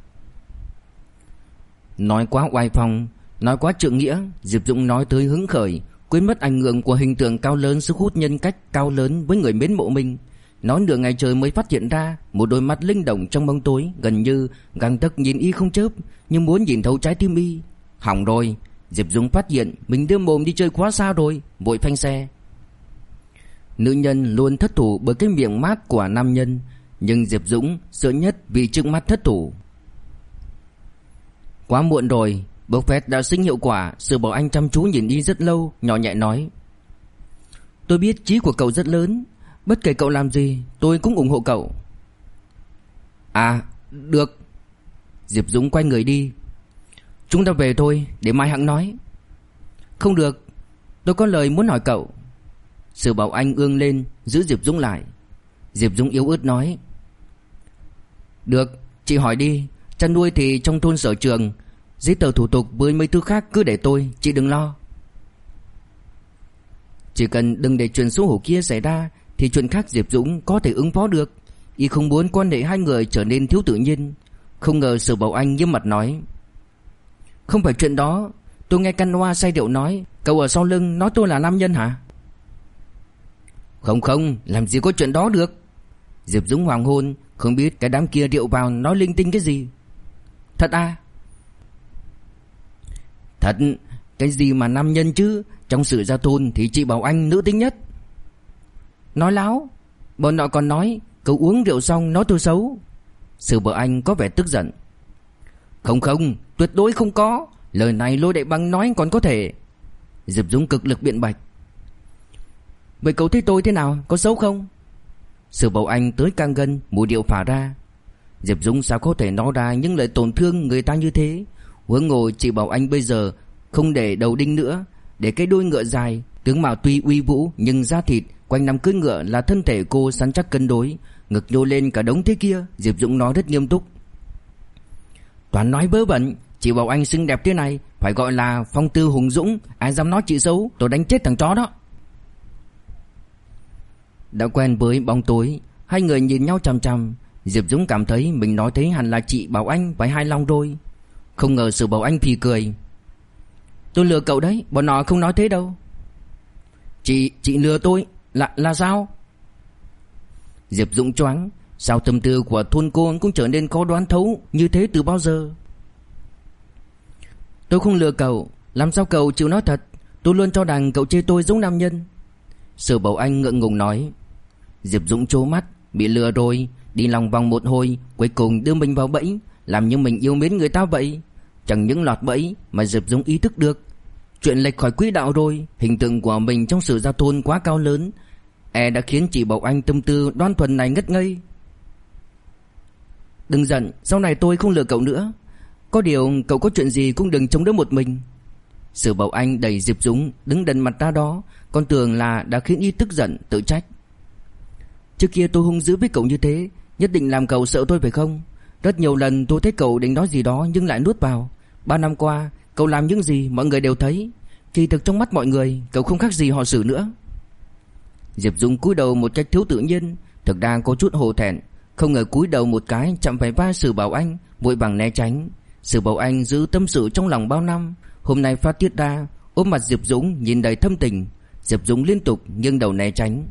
Nói quá oai phong, nói quá trượng nghĩa, Diệp Dũng nói tới hứng khởi, quên mất ảnh hưởng của hình tượng cao lớn, sức hút nhân cách cao lớn với người mến mộ mình. Nói nửa ngày trời mới phát hiện ra một đôi mắt linh động trong bóng tối, gần như găng tấc nhìn y không chớp, như muốn nhìn thấu trái tim y. Hỏng rồi, Diệp Dũng phát hiện mình đưa mồm đi chơi quá xa rồi, vội phanh xe. Nữ nhân luôn thất thủ bởi cái miệng mát của nam nhân, nhưng Diệp Dũng sợ nhất vì trước mắt thất thủ. Quá muộn rồi, Buffett đã sinh hiệu quả. Sử Bảo Anh chăm chú nhìn y rất lâu, nhỏ nhẹ nói: tôi biết chí của cậu rất lớn, bất kể cậu làm gì tôi cũng ủng hộ cậu. À, được. Diệp Dũng quay người đi. Chúng ta về thôi, để mai hẵng nói. Không được, tôi có lời muốn hỏi cậu. Sử Bảo Anh ương lên, giữ Diệp Dũng lại. Diệp Dũng yếu ớt nói: được, chị hỏi đi. Chăn nuôi thì trong thôn sở trường, giấy tờ thủ tục với mấy thứ khác cứ để tôi, chị đừng lo. Chỉ cần đừng để chuyện xấu hổ kia xảy ra thì chuyện khác Diệp Dũng có thể ứng phó được. Y không muốn quan hệ hai người trở nên thiếu tự nhiên. Không ngờ Sử Bảo Anh nghiêm mặt nói: không phải chuyện đó. Tôi nghe Căn Hoa say rượu nói cậu ở sau lưng nói tôi là nam nhân hả? Không, làm gì có chuyện đó được. Diệp Dũng hoàng hôn, không biết cái đám kia rượu vào nói linh tinh cái gì. Thật à? Thật, cái gì mà nam nhân chứ. Trong sự gia thôn thì chị Bảo Anh nữ tính nhất. Nói láo. Bọn họ còn nói cậu uống rượu xong nói tôi xấu. Sử Bảo Anh có vẻ tức giận. Không, tuyệt đối không có. Lời này Lôi Đại Băng nói còn có thể. Diệp Dũng cực lực biện bạch. Vậy cậu thấy tôi thế nào, có xấu không? Sử Bảo Anh tới căng gân, mùi điệu phả ra. Diệp Dũng sao có thể nói ra những lời tổn thương người ta như thế. Huống hồ chị Bảo Anh bây giờ không để đầu đinh nữa, để cái đuôi ngựa dài. Tướng mạo tuy uy vũ nhưng da thịt quanh năm cưỡi ngựa là thân thể cô săn chắc cân đối, ngực nhô lên cả đống thế kia. Diệp Dũng nói rất nghiêm túc. Toàn nói vớ vẩn. Chị Bảo Anh xinh đẹp thế này phải gọi là phong tư hùng dũng. Ai dám nói chị xấu tôi đánh chết thằng chó đó. Đã quen với bóng tối, hai người nhìn nhau chằm chằm. Diệp Dũng cảm thấy mình nói thế hẳn là chị Bảo Anh phải hài lòng rồi. Không ngờ Sử Bảo Anh phì cười. Tôi lừa cậu đấy, bọn họ không nói thế đâu. Chị lừa tôi là sao? Diệp Dũng choáng. Sao tâm tư của thôn cô cũng trở nên khó đoán thấu như thế từ bao giờ? Tôi không lừa cậu. Làm sao cậu chịu nói thật? Tôi luôn cho rằng cậu chê tôi giống nam nhân. Sử Bảo Anh ngượng ngùng nói. Diệp Dũng trố mắt. Bị lừa rồi. Đi lòng vòng một hồi, cuối cùng đưa mình vào bẫy, làm như mình yêu mến người ta vậy. Chẳng những lọt bẫy mà Diệp Dũng ý thức được chuyện lệch khỏi quỹ đạo rồi. Hình tượng của mình trong sự giao thôn quá cao lớn, đã khiến chị Bảo Anh tâm tư đoan thuần này ngất ngây. Đừng giận, sau này tôi không lừa cậu nữa. Có điều cậu có chuyện gì cũng đừng chống đỡ một mình. Sử Bảo Anh đẩy Diệp Dũng đứng đần mặt ra đó. Con tưởng là đã khiến y tức giận tự trách. Trước kia tôi hung dữ với cậu như thế, nhất định làm cậu sợ tôi phải không? Rất nhiều lần tôi thấy cậu định nói gì đó nhưng lại nuốt vào. 3 năm qua cậu làm những gì mọi người đều thấy. Kỳ thực trong mắt mọi người cậu không khác gì họ Sử nữa. Diệp Dũng cúi đầu một cách thiếu tự nhiên, thực ra có chút hổ thẹn. Không ngờ cúi đầu một cái chạm phải vai Sử Bảo Anh, vội vàng né tránh. Sử Bảo Anh giữ tâm sự trong lòng bao năm, hôm nay phát tiết ra, ôm mặt Diệp Dũng nhìn đầy thâm tình. Diệp Dũng liên tục nghiêng đầu né tránh.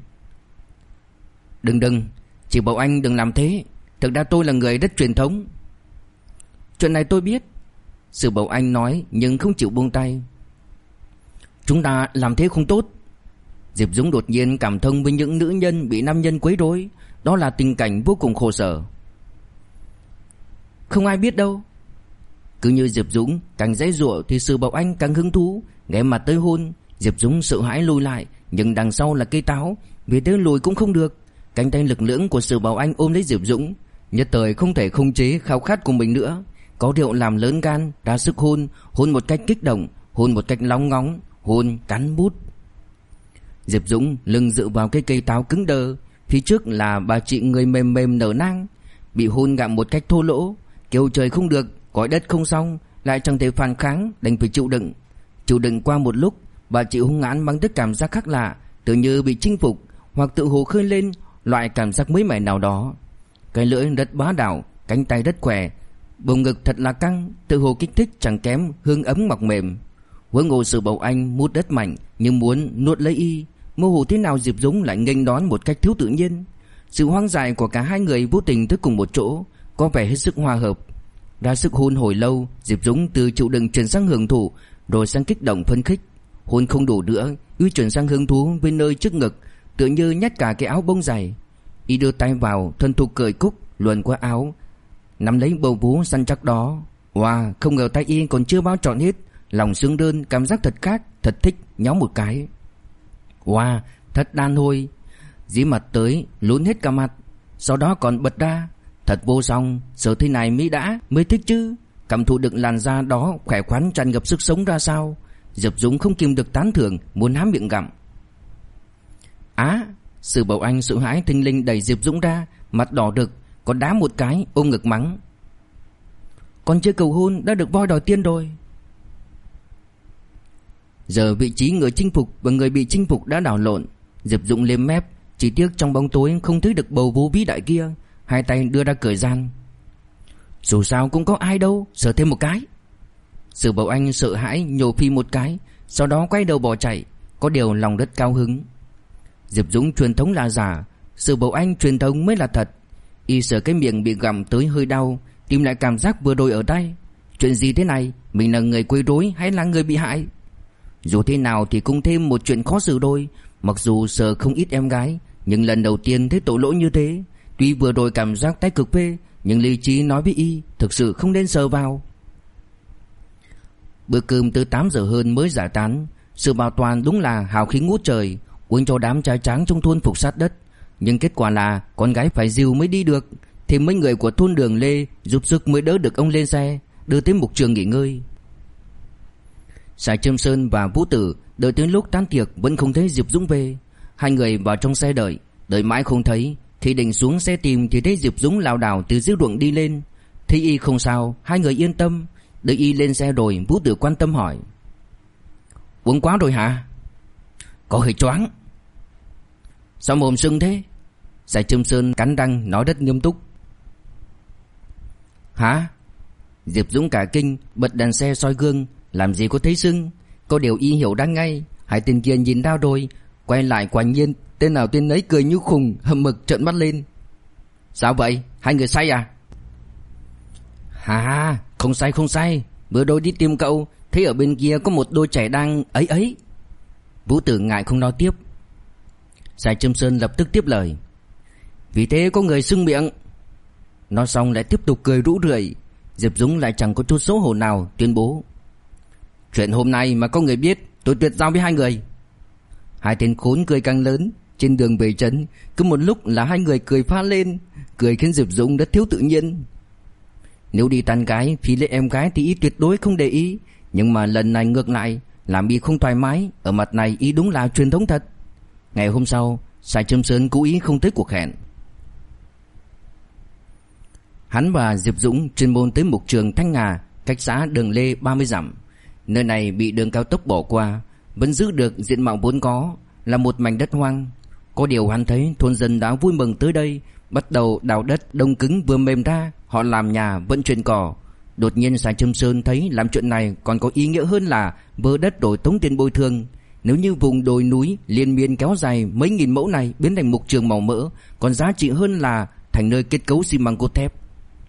Đừng, chị Bảo Anh đừng làm thế. Thực ra tôi là người rất truyền thống. Chuyện này tôi biết. Sử Bảo Anh nói nhưng không chịu buông tay. Chúng ta làm thế không tốt. Diệp Dũng đột nhiên cảm thông với những nữ nhân bị nam nhân quấy rối. Đó là tình cảnh vô cùng khổ sở. Không ai biết đâu. Cứ như Diệp Dũng càng giãy giụa thì Sử Bảo Anh càng hứng thú, ghé mặt tới hôn. Diệp Dũng sợ hãi lùi lại, nhưng đằng sau là cây táo, vì thế lùi cũng không được. Cánh tay lực lưỡng của Sử Bảo Anh ôm lấy Diệp Dũng, nhất thời không thể khống chế khao khát của mình nữa. Có rượu làm lớn gan, ra sức hôn, hôn một cách kích động, hôn một cách lóng ngóng, hôn cắn bút. Diệp Dũng lưng dựa vào cái cây táo cứng đờ, phía trước là bà chị người mềm mềm nở nang, bị hôn gặm một cách thô lỗ, kêu trời không được, cõi đất không xong, lại chẳng thể phản kháng, đành phải chịu đựng. Chịu đựng qua một lúc, bà chị hung hãn mang tức cảm giác khác lạ, tự như bị chinh phục, hoặc tự hồ khơi lên loại cảm giác mới mẻ nào đó. Cái lưỡi rất bá đạo, cánh tay rất khỏe, bồng ngực thật là căng, tự hồ kích thích chẳng kém hương ấm mọc mềm. Huống hồ Sử Bảo Anh mút rất mạnh, nhưng muốn nuốt lấy y, mơ hồ thế nào Diệp Dũng lại nghênh đón một cách thiếu tự nhiên. Sự hoang dại của cả hai người vô tình tới cùng một chỗ, có vẻ hết sức hòa hợp. Ra sức hôn hồi lâu, Diệp Dũng từ chịu đựng chuyển sang hưởng thụ, rồi sang kích động phấn khích. Hôn không đủ nữa, y chuyển sang hứng thú với nơi trước ngực, tựa như nhét cả cái áo bông dày. Y đưa tay vào, thân thục cởi cúc, luồn qua áo, nắm lấy bầu vú săn chắc đó. Wow, không ngờ tay y còn chưa bao trọn hết, lòng xương đơn, cảm giác thật khác, thật thích, nhó một cái. Wow, thật đàn hồi. Dí mặt tới, lún hết cả mặt, sau đó còn bật ra. Thật vô song, sợ thế này mới thích chứ. Cảm thụ được làn da đó khỏe khoắn tràn ngập sức sống ra sao. Diệp Dũng không kìm được tán thưởng, muốn há miệng gặm. Sử Bảo Anh sợ hãi thình lình đẩy Diệp Dũng ra, mặt đỏ rực, còn đá một cái, ôm ngực mắng. Còn chưa cầu hôn đã được voi đòi tiên rồi. Giờ vị trí người chinh phục và người bị chinh phục đã đảo lộn. Diệp Dũng liếm mép, chỉ tiếc trong bóng tối không thấy được bầu vú vĩ đại kia, hai tay đưa ra cởi gian. Dù sao cũng có ai đâu, sờ thêm một cái. Sử Bảo Anh sợ hãi nhổ phi một cái, sau đó quay đầu bỏ chạy, có điều lòng rất cao hứng. Diệp Dũng truyền thống là giả, Sử Bảo Anh truyền thống mới là thật. Y sợ cái miệng bị gặm tới hơi đau, tìm lại cảm giác vừa rồi ở đây. Chuyện gì thế này, mình là người quấy rối hay là người bị hại? Dù thế nào thì cũng thêm một chuyện khó xử đôi. Mặc dù sợ không ít em gái, nhưng lần đầu tiên thấy tội lỗi như thế. Tuy vừa rồi cảm giác tay cực phê, nhưng lý trí nói với y thực sự không nên sờ vào. Bữa cơm từ 8 giờ hơn mới giải tán. Sự bảo toàn đúng là hào khí ngút trời, uống cho đám trai tráng trong thôn phục sát đất. Nhưng kết quả là con gái phải dìu mới đi được, thì mấy người của thôn Đường Lê giúp sức mới đỡ được ông lên xe, đưa tới mục trường nghỉ ngơi. Sài Trâm Sơn và Vũ Tử đợi tới lúc tan tiệc vẫn không thấy Diệp Dũng về. Hai người vào trong xe đợi mãi không thấy, thì định xuống xe tìm thì thấy Diệp Dũng lảo đảo từ dưới ruộng đi lên. Thấy y không sao, hai người yên tâm. Đợi y lên xe rồi, Vũ Tử quan tâm hỏi: Uống quá rồi hả? Có hơi choáng. Sao mồm sưng thế? Sài Trâm Sơn cắn răng nói rất nghiêm túc. Hả? Diệp Dũng cả kinh, bật đèn xe soi gương. Làm gì có thấy sưng? Có điều y hiểu đang ngay. Hai tên kia nhìn ra rồi, quay lại quả nhiên tên nào tên ấy cười như khùng, hầm mực trợn mắt lên. Sao vậy? Hai người say à? Hà, không say. Bữa đôi đi tìm cậu, thấy ở bên kia có một đôi trẻ đang ấy. Vũ Tử ngại không nói tiếp. Sài Trâm Sơn lập tức tiếp lời: Vì thế có người sưng miệng. Nói xong lại tiếp tục cười rũ rượi. Diệp Dũng lại chẳng có chút xấu hổ nào, tuyên bố: Chuyện hôm nay mà có người biết, tôi tuyệt giao với hai người. Hai tên khốn cười càng lớn. Trên đường về trấn, cứ một lúc là hai người cười phá lên, cười khiến Diệp Dũng rất thiếu tự nhiên. Nếu đi tán gái phi lấy em gái thì y tuyệt đối không để ý, nhưng mà lần này ngược lại, làm y không thoải mái. Ở mặt này y đúng là truyền thống thật. Ngày hôm sau, Sài Trâm Sơn cố ý không tới cuộc hẹn. Hắn và Diệp Dũng chuyên môn tới mục trường Thanh Ngà, cách xã Đường Lê 30 dặm. Nơi này bị đường cao tốc bỏ qua, vẫn giữ được diện mạo vốn có, là một mảnh đất hoang. Có điều hắn thấy thôn dân đã vui mừng tới đây, bắt đầu đào đất đông cứng vừa mềm ra, họ làm nhà vận chuyển cỏ. Đột nhiên Sài Trâm Sơn thấy làm chuyện này còn có ý nghĩa hơn là vơ đất đổi tống tiền bồi thường. Nếu như vùng đồi núi liên miên kéo dài mấy nghìn mẫu này biến thành mục trường màu mỡ, còn giá trị hơn là thành nơi kết cấu xi măng cốt thép.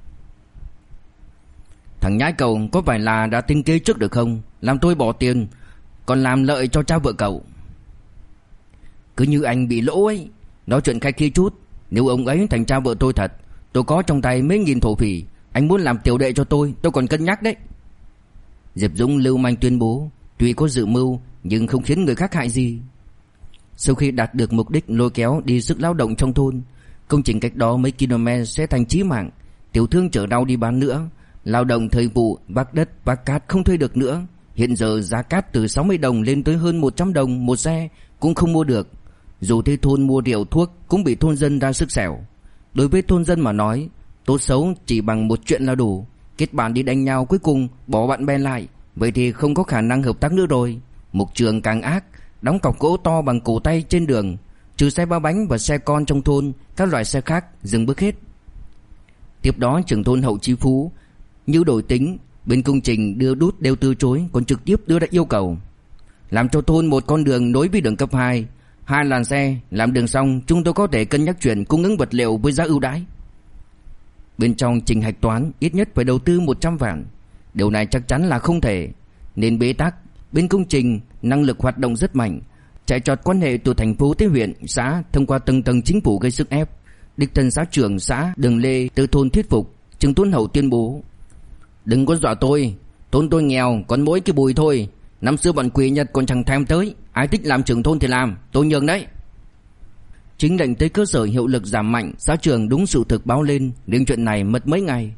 Thằng nhãi cậu có phải là đã tính kế trước được không? Làm tôi bỏ tiền, còn làm lợi cho cha vợ cậu. Cứ như anh bị lỗ ấy. Nói chuyện khách khí chút. Nếu ông ấy thành cha vợ tôi thật, tôi có trong tay mấy nghìn thổ phỉ, anh muốn làm tiểu đệ cho tôi còn cân nhắc đấy. Diệp Dũng lưu manh tuyên bố, tuy có dự mưu nhưng không khiến người khác hại gì. Sau khi đạt được mục đích lôi kéo đi sức lao động trong thôn, công trình cách đó mấy km sẽ thành chí mạng. Tiểu thương chở rau đi bán nữa, lao động thời vụ vác đất vác cát không thuê được nữa. Hiện giờ giá cát từ 60 đồng lên tới hơn 100 đồng một xe cũng không mua được. Dù thế thôn mua rượu thuốc cũng bị thôn dân ra sức xẻo. Đối với thôn dân mà nói, tốt xấu chỉ bằng một chuyện là đủ. Kết bạn đi đánh nhau cuối cùng bỏ bạn bè lại, vậy thì không có khả năng hợp tác nữa rồi. Mục Trường càng ác, đóng cọc gỗ to bằng cổ tay trên đường, trừ xe ba bánh và xe con trong thôn, các loại xe khác dừng bước hết. Tiếp đó trưởng thôn Hậu Chi Phú như đổi tính, bên công trình đưa đút đều từ chối, còn trực tiếp đưa ra yêu cầu làm cho thôn một con đường nối với đường cấp 2, 2 làn xe. Làm đường xong chúng tôi có thể cân nhắc chuyện cung ứng vật liệu với giá ưu đãi. Bên trong trình hạch toán ít nhất phải đầu tư 100 vạn. Điều này chắc chắn là không thể, nên bế tắc. Bên công trình năng lực hoạt động rất mạnh, chạy trọt quan hệ từ thành phố tới huyện, xã, thông qua từng tầng chính phủ gây sức ép. Đích thân xã trưởng xã Đường Lê từ thôn thuyết phục. Trưởng thôn Hậu tuyên bố: đừng có dọa tôi, thôn tôi nghèo còn mỗi cái bùi thôi. Năm xưa bọn quỷ Nhật còn chẳng thèm tới, ai thích làm trưởng thôn thì làm, tôi nhường đấy. Chính lệnh tới cơ sở hiệu lực giảm mạnh, xã trưởng đúng sự thực báo lên, đến chuyện này mất mấy ngày.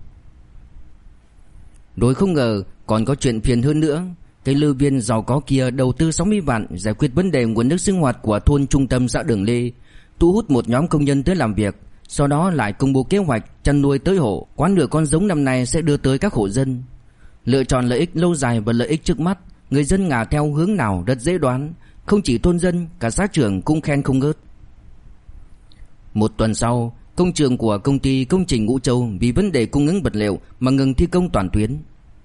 Rồi không ngờ còn có chuyện phiền hơn nữa. Cái lư viên giàu có kia đầu tư 60 vạn giải quyết vấn đề nguồn nước sinh hoạt của thôn trung tâm xã Đường Lê, thu hút một nhóm công nhân tới làm việc. Sau đó lại công bố kế hoạch chăn nuôi tới hộ, quán nửa con giống năm nay sẽ đưa tới các hộ dân. Lựa chọn lợi ích lâu dài và lợi ích trước mắt, người dân ngả theo hướng nào rất dễ đoán. Không chỉ thôn dân, cả xã trưởng cũng khen không ngớt. Một tuần sau, công trường của công ty công trình Ngũ Châu vì vấn đề cung ứng vật liệu mà ngừng thi công toàn tuyến.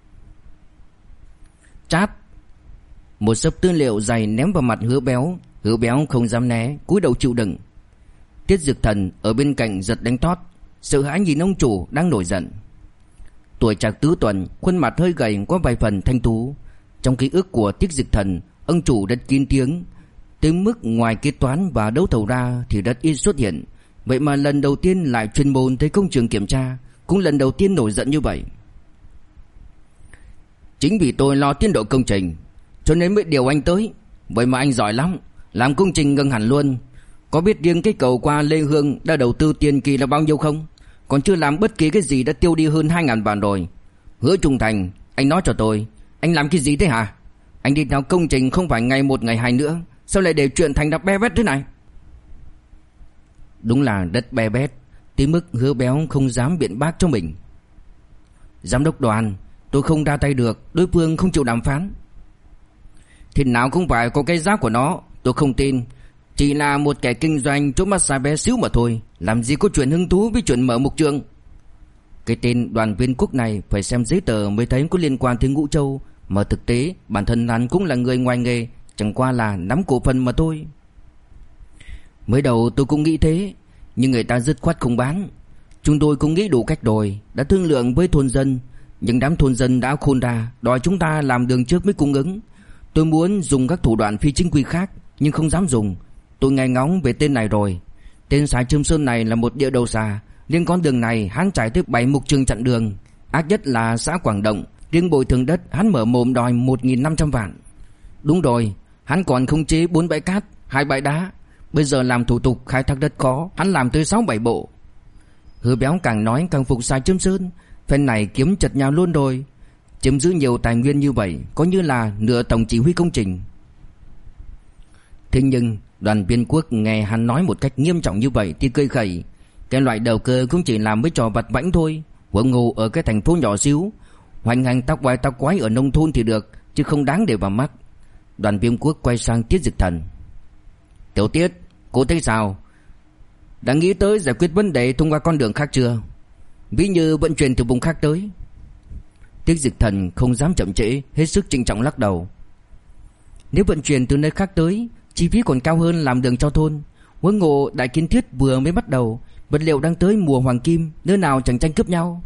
Chát! Một xấp tư liệu dày ném vào mặt Hứa Béo. Hứa Béo không dám né, cúi đầu chịu đựng. Tiết Dực Thần ở bên cạnh giật đánh thót, sợ hãi nhìn ông chủ đang nổi giận. Tuổi trạc tứ tuần, khuôn mặt hơi gầy có vài phần thanh tú. Trong ký ức của Tiết Dực Thần, ông chủ rất kín tiếng, tới mức ngoài kế toán và đấu thầu ra thì rất ít xuất hiện. Vậy mà lần đầu tiên lại chuyên môn tới công trường kiểm tra, cũng lần đầu tiên nổi giận như vậy. Chính vì tôi lo tiến độ công trình cho nên mới điều anh tới. Vậy mà anh giỏi lắm, làm công trình ngừng hẳn luôn. Có biết riêng cái cầu qua Lê Hương đã đầu tư tiền kỳ là bao nhiêu không? Còn chưa làm bất kỳ cái gì đã tiêu đi hơn 2.000 vạn rồi. Hứa Trung Thành, anh nói cho tôi, anh làm cái gì thế hả? Anh đi theo công trình không phải ngày một ngày hai nữa, sao lại để chuyện thành đập be bét thế này? Đúng là đất be bét, tới mức Hứa Béo không dám biện bác cho mình. Giám đốc Đoàn, tôi không ra tay được, đối phương không chịu đàm phán. Thì nào cũng phải có cái giá của nó, tôi không tin. Chỉ là một kẻ kinh doanh chỗ massage bé xíu mà thôi, làm gì có chuyện hứng thú với chuyện mở mục trường. Cái tên Đoàn Viên Quốc này phải xem giấy tờ mới thấy có liên quan tới Ngũ Châu, mà thực tế bản thân hắn cũng là người ngoài nghề, chẳng qua là nắm cổ phần mà thôi. Mới đầu tôi cũng nghĩ thế, nhưng người ta dứt khoát không bán. Chúng tôi cũng nghĩ đủ cách rồi, đã thương lượng với thôn dân, nhưng đám thôn dân đã khôn ra, đòi chúng ta làm đường trước mới cung ứng. Tôi muốn dùng các thủ đoạn phi chính quy khác, nhưng không dám dùng. Tôi nghe ngóng về tên này rồi. Tên xã Trương Sơn này là một địa đầu xà, liên con đường này hắn trải tới 7 mục trường chặn đường. Ác nhất là xã Quảng Động, riêng bồi thường đất hắn mở mồm đòi 1.500 vạn. Đúng rồi, hắn còn khống chế 4 bãi cát, 2 bãi đá. Bây giờ làm thủ tục khai thác đất khó, hắn làm tới 6-7 bộ. Hứa Béo càng nói càng phục xã Trương Sơn. Phen này kiếm chật nhau luôn rồi. Chiếm giữ nhiều tài nguyên như vậy có như là nửa tổng chỉ huy công trình. Thế nhưng Đoàn Viên Quốc nghe hắn nói một cách nghiêm trọng như vậy thì cười khẩy. Cái loại đầu cơ cũng chỉ làm với trò vặt vãnh thôi. Huống hồ ở cái thành phố nhỏ xíu, hoành hành tóc quái ở nông thôn thì được, chứ không đáng để vào mắt. Đoàn Viên Quốc quay sang Tiết Dực Thần. Tiểu Tiết, cô thấy sao? Đã nghĩ tới giải quyết vấn đề thông qua con đường khác chưa? Ví như vận chuyển từ vùng khác tới. Tiết Dực Thần không dám chậm trễ, hết sức trịnh trọng lắc đầu. Nếu vận chuyển từ nơi khác tới, chi phí còn cao hơn làm đường cho thôn. Huống hồ Đại Kiến Thiết vừa mới bắt đầu, vật liệu đang tới mùa hoàng kim, nơi nào chẳng tranh cướp nhau.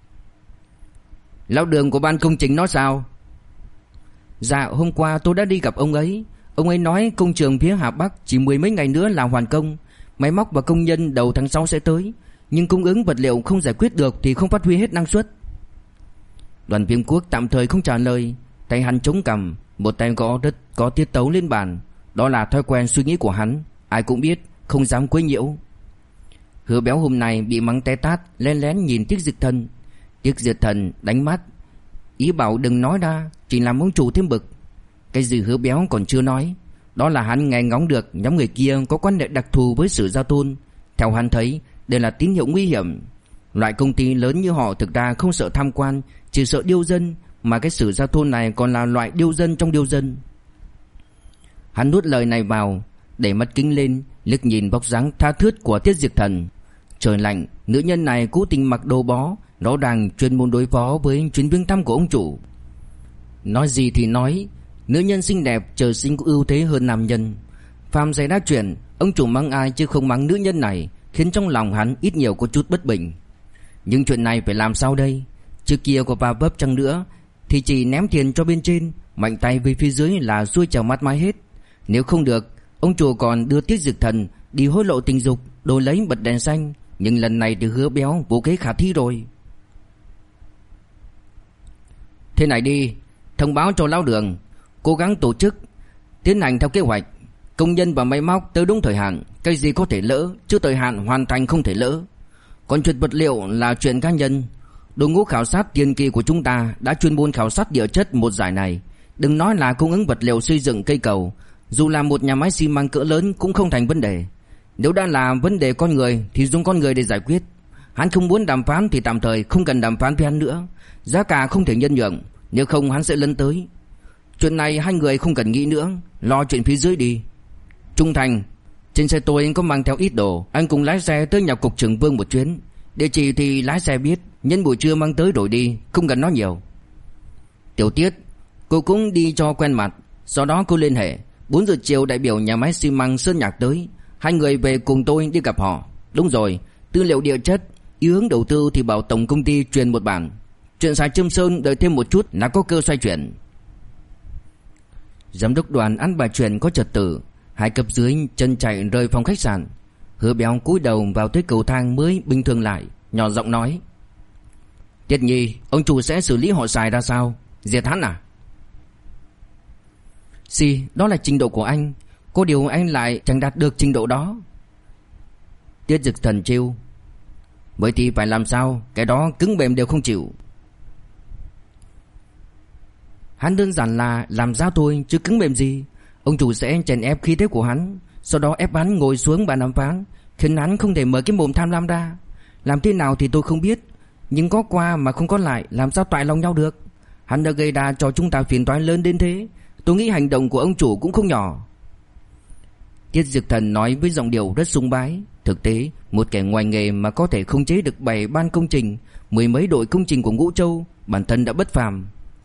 Lão Đường của ban công trình nói sao? Dạ, hôm qua tôi đã đi gặp ông ấy. Ông ấy nói công trường phía Hà Bắc chỉ 10 mấy ngày nữa là hoàn công. Máy móc và công nhân đầu tháng 6 sẽ tới, nhưng cung ứng vật liệu không giải quyết được thì không phát huy hết năng suất. Đoàn Viên Quốc tạm thời không trả lời, tay hắn chống cằm, một tay gõ đất có tiết tấu lên bàn. Đó là thói quen suy nghĩ của hắn, ai cũng biết, không dám quấy nhiễu. Hứa Béo hôm nay bị mắng té tát, lén lén nhìn Tiết Diệt Thần. Tiết Diệt Thần đánh mắt, ý bảo đừng nói ra, chỉ làm ông chủ thêm bực. Cái gì Hứa Béo còn chưa nói, đó là hắn nghe ngóng được nhóm người kia có quan hệ đặc thù với Sử Gia Tôn. Theo hắn thấy, đây là tín hiệu nguy hiểm. Loại công ty lớn như họ thực ra không sợ tham quan, chỉ sợ điêu dân, mà cái Sử Gia Tôn này còn là loại điêu dân trong điêu dân. Hắn nuốt lời này vào, để mắt kính lên, liếc nhìn bóng dáng tha thướt của Tiết Diệt Thần. Trời lạnh, nữ nhân này cố tình mặc đồ bó, rõ ràng chuyên môn đối phó với chuyến viếng thăm của ông chủ. Nói gì thì nói, nữ nhân xinh đẹp trời sinh có ưu thế hơn nam nhân. Phàm xảy ra chuyện, ông chủ mắng ai chứ không mắng nữ nhân này, khiến trong lòng hắn ít nhiều có chút bất bình. Nhưng chuyện này phải làm sao đây? Trước kia có va vấp chăng nữa thì chỉ ném tiền cho bên trên, mạnh tay về phía dưới là xuôi chào mắt mái hết. Nếu không được, ông chủ còn đưa Tiết Diệt Thần đi hối lộ tình dục, đổi lấy bật đèn xanh. Nhưng lần này thì Hứa Béo vô kế khả thi rồi. Thế này đi, thông báo cho lão Đường, cố gắng tổ chức, tiến hành theo kế hoạch. Công nhân và máy móc tới đúng thời hạn, cái gì có thể lỡ, chứ thời hạn hoàn thành không thể lỡ. Còn chuyện vật liệu là chuyện cá nhân. Đội ngũ khảo sát tiền kỳ của chúng ta đã chuyên môn khảo sát địa chất một giải này. Đừng nói là cung ứng vật liệu xây dựng cây cầu, dù là một nhà máy xi măng cỡ lớn cũng không thành vấn đề. Nếu đã là vấn đề con người thì dùng con người để giải quyết. Hắn không muốn đàm phán thì tạm thời không cần đàm phán với hắn nữa. Giá cả không thể nhân nhượng, nếu không hắn sẽ lấn tới. Chuyện này hai người không cần nghĩ nữa, lo chuyện phía dưới đi. Trung Thành, trên xe tôi anh có mang theo ít đồ, anh cùng lái xe tới nhà cục trưởng Vương một chuyến. Địa chỉ thì lái xe biết, nhân buổi trưa mang tới rồi đi, không cần nói nhiều. Tiểu Tiết, cô cũng đi cho quen mặt, sau đó cô liên hệ 4 giờ chiều đại biểu nhà máy xi măng Sơn Nhạc tới, hai người về cùng tôi đi gặp họ. Đúng rồi, tư liệu địa chất, ý hướng đầu tư thì bảo tổng công ty truyền một bản. Chuyện xài Trâm Sơn đợi thêm một chút là có cơ xoay chuyển. Giám đốc Đoàn ăn bài chuyện có trật tự, hai cấp dưới chân chạy rời phòng khách sạn. Hứa Béo cúi đầu vào tới cầu thang mới bình thường lại, nhỏ giọng nói: Tiết Nhi, ông chủ sẽ xử lý họ xài ra sao? Diệt hắn à? Đó là trình độ của anh, có điều anh lại chẳng đạt được trình độ đó. Tiết Diệt Thần trêu: Vậy thì phải làm sao? Cái đó cứng mềm đều không chịu. Hắn đơn giản là làm giao thôi chứ cứng mềm gì. Ông chủ sẽ chèn ép khí thế của hắn, sau đó ép hắn ngồi xuống bàn đàm phán, khiến hắn không thể mở cái mồm tham lam ra. Làm thế nào thì tôi không biết, nhưng có qua mà không có lại, làm sao toại lòng nhau được. Hắn đã gây ra cho chúng ta phiền toái lớn đến thế. Tôi nghĩ hành động của ông chủ cũng không nhỏ. Tiết Diệt Thần nói với giọng điệu rất sùng bái. Thực tế, một kẻ ngoài nghề mà có thể khống chế được 7 ban công trình, 10 mấy đội công trình của Ngũ Châu, bản thân đã bất phàm.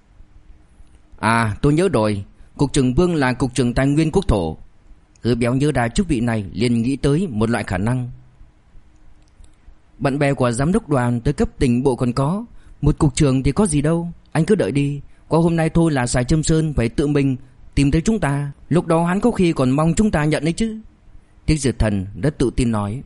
À, tôi nhớ rồi, cục trưởng Vương là cục trưởng Tài nguyên Quốc thổ. Hứa Béo nhớ ra chức vị này, liền nghĩ tới một loại khả năng. Bạn bè của giám đốc đoàn tới cấp tỉnh bộ còn có, một cục trưởng thì có gì đâu. Anh cứ đợi đi, qua hôm nay thôi là Sài Trâm Sơn phải tự mình tìm tới chúng ta. Lúc đó hắn có khi còn mong chúng ta nhận đấy chứ. Tiết Diệt Thần rất tự tin nói.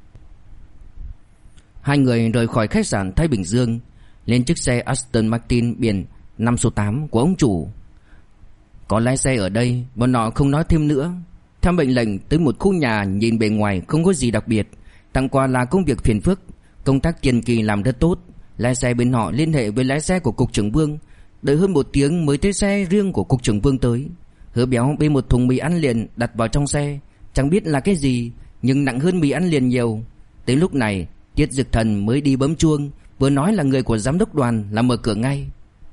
Hai người rời khỏi khách sạn Thái Bình Dương, lên chiếc xe Aston Martin biển 5 số 8 của ông chủ. Có lái xe ở đây, bọn họ không nói thêm nữa. Theo mệnh lệnh tới một khu nhà nhìn bề ngoài không có gì đặc biệt, tặng quà là công việc phiền phức, công tác tiền kỳ làm rất tốt. Lái xe bên họ liên hệ với lái xe của cục trưởng Vương, đợi hơn 1 tiếng mới tới xe riêng của cục trưởng Vương tới. Hứa Béo bê một thùng mì ăn liền đặt vào trong xe, chẳng biết là cái gì nhưng nặng hơn mì ăn liền nhiều. Tới lúc này Tiết Diệt Thần mới đi bấm chuông, vừa nói là người của giám đốc đoàn là mở cửa ngay.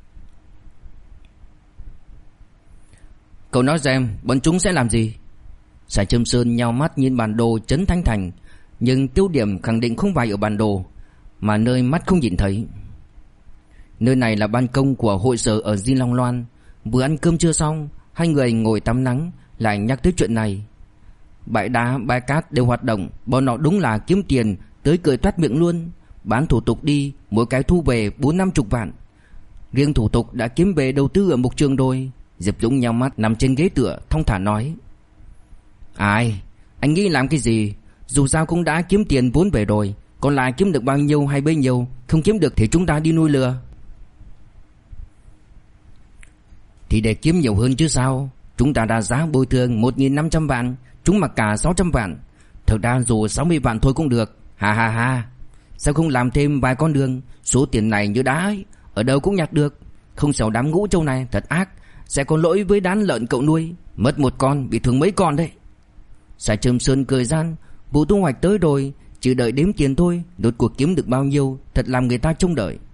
Cậu nói xem bọn chúng sẽ làm gì? Sài Trâm Sơn nhao mắt nhìn bản đồ Trấn Thanh Thành, nhưng tiêu điểm khẳng định không phải ở bản đồ, mà nơi mắt không nhìn thấy. Nơi này là ban công của hội sở ở Di Long Loan. Vừa ăn cơm trưa xong, hai người ngồi tắm nắng lại nhắc tới chuyện này. Bãi đá, bãi cát đều hoạt động, bọn họ đúng là kiếm tiền tới cười toét miệng luôn. Bán thủ tục đi, mỗi cái thu về 40-50 vạn. Riêng thủ tục đã kiếm về đầu tư ở mục trường rồi. Diệp Dũng nhắm mắt nằm trên ghế tựa thong thả nói: Ai, anh nghĩ làm cái gì? Dù sao cũng đã kiếm tiền vốn về rồi, còn lại kiếm được bao nhiêu hay bấy nhiêu, không kiếm được thì chúng ta đi nuôi lừa. Thì để kiếm nhiều hơn chứ sao. Chúng ta đã giá bồi thường 1.500 vạn, chúng mặc cả 600 vạn. Thực ra dù 60 vạn thôi cũng được. Ha ha ha. Sao không làm thêm vài con đường? Số tiền này như đá ấy, ở đâu cũng nhặt được. Không xẻo đám ngũ trâu này thật ác. Sẽ có lỗi với đàn lợn cậu nuôi. Mất một con bị thương mấy con đấy. Sài Trầm Sơn cười gian. Vụ thu hoạch tới rồi, chỉ đợi đếm tiền thôi. Đột cuộc kiếm được bao nhiêu, thật làm người ta trông đợi.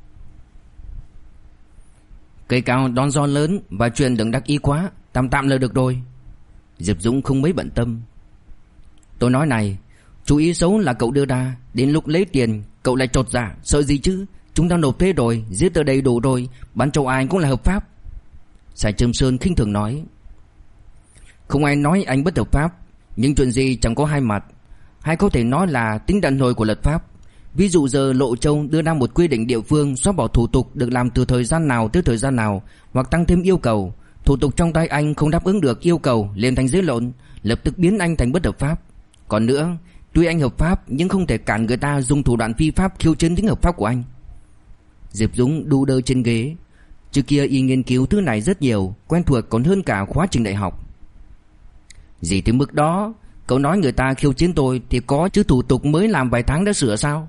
Cây cao đón gió lớn và chuyện đừng đắc ý quá, tạm tạm là được rồi. Diệp Dũng không mấy bận tâm. Tôi nói này, chú ý xấu là cậu đưa ra, đến lúc lấy tiền cậu lại chột dạ, sợ gì chứ? Chúng ta nộp thuế rồi, giết ở đây đủ rồi, bán châu ai cũng là hợp pháp. Sài Trầm Sơn khinh thường nói. Không ai nói anh bất hợp pháp, nhưng chuyện gì chẳng có hai mặt. Hay có thể nói là tính đàn hồi của luật pháp. Ví dụ giờ Lộ Châu đưa ra một quy định địa phương xóa bỏ thủ tục được làm từ thời gian nào tới thời gian nào, hoặc tăng thêm yêu cầu. Thủ tục trong tay anh không đáp ứng được yêu cầu lên thành giấy lộn, lập tức biến anh thành bất hợp pháp. Còn nữa, tuy anh hợp pháp nhưng không thể cản người ta dùng thủ đoạn phi pháp khiêu chiến tính hợp pháp của anh. Diệp Dũng đu đơ trên ghế. Trước kia y nghiên cứu thứ này rất nhiều, quen thuộc còn hơn cả khóa trình đại học. Gì tới mức đó? Cậu nói người ta khiêu chiến tôi thì có chứ, thủ tục mới làm vài tháng đã sửa sao?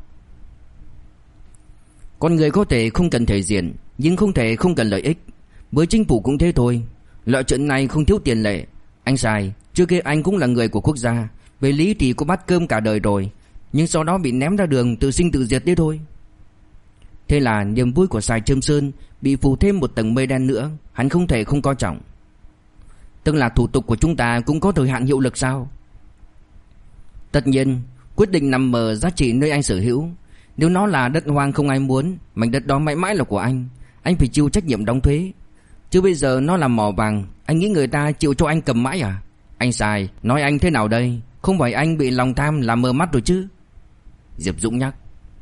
Con người có thể không cần thể diện, nhưng không thể không cần lợi ích. Với chính phủ cũng thế thôi. Loại chuyện này không thiếu tiền lệ. Anh Sài, trước kia anh cũng là người của quốc gia, về lý thì có bát cơm cả đời rồi, nhưng sau đó bị ném ra đường tự sinh tự diệt đấy thôi. Thế là niềm vui của Sài Trầm Sơn bị phủ thêm một tầng mây đen nữa. Hắn không thể không coi trọng. Tức là thủ tục của chúng ta cũng có thời hạn hiệu lực sao? Tất nhiên, quyết định nằm ở giá trị nơi anh sở hữu. Nếu nó là đất hoang không ai muốn, mảnh đất đó mãi mãi là của anh phải chịu trách nhiệm đóng thuế. Chứ bây giờ nó là mỏ vàng, anh nghĩ người ta chịu cho anh cầm mãi à? Anh Sài, nói anh thế nào đây? Không phải anh bị lòng tham làm mờ mắt rồi chứ? Diệp Dũng nhắc.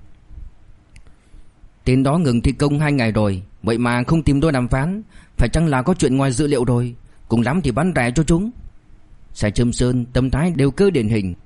Tên đó ngừng thi công 2 ngày rồi, vậy mà không tìm tôi đàm phán. Phải chăng là có chuyện ngoài dự liệu rồi? Cùng lắm thì bán rẻ cho chúng. Sài Trầm Sơn tâm thái đều cơ điển hình.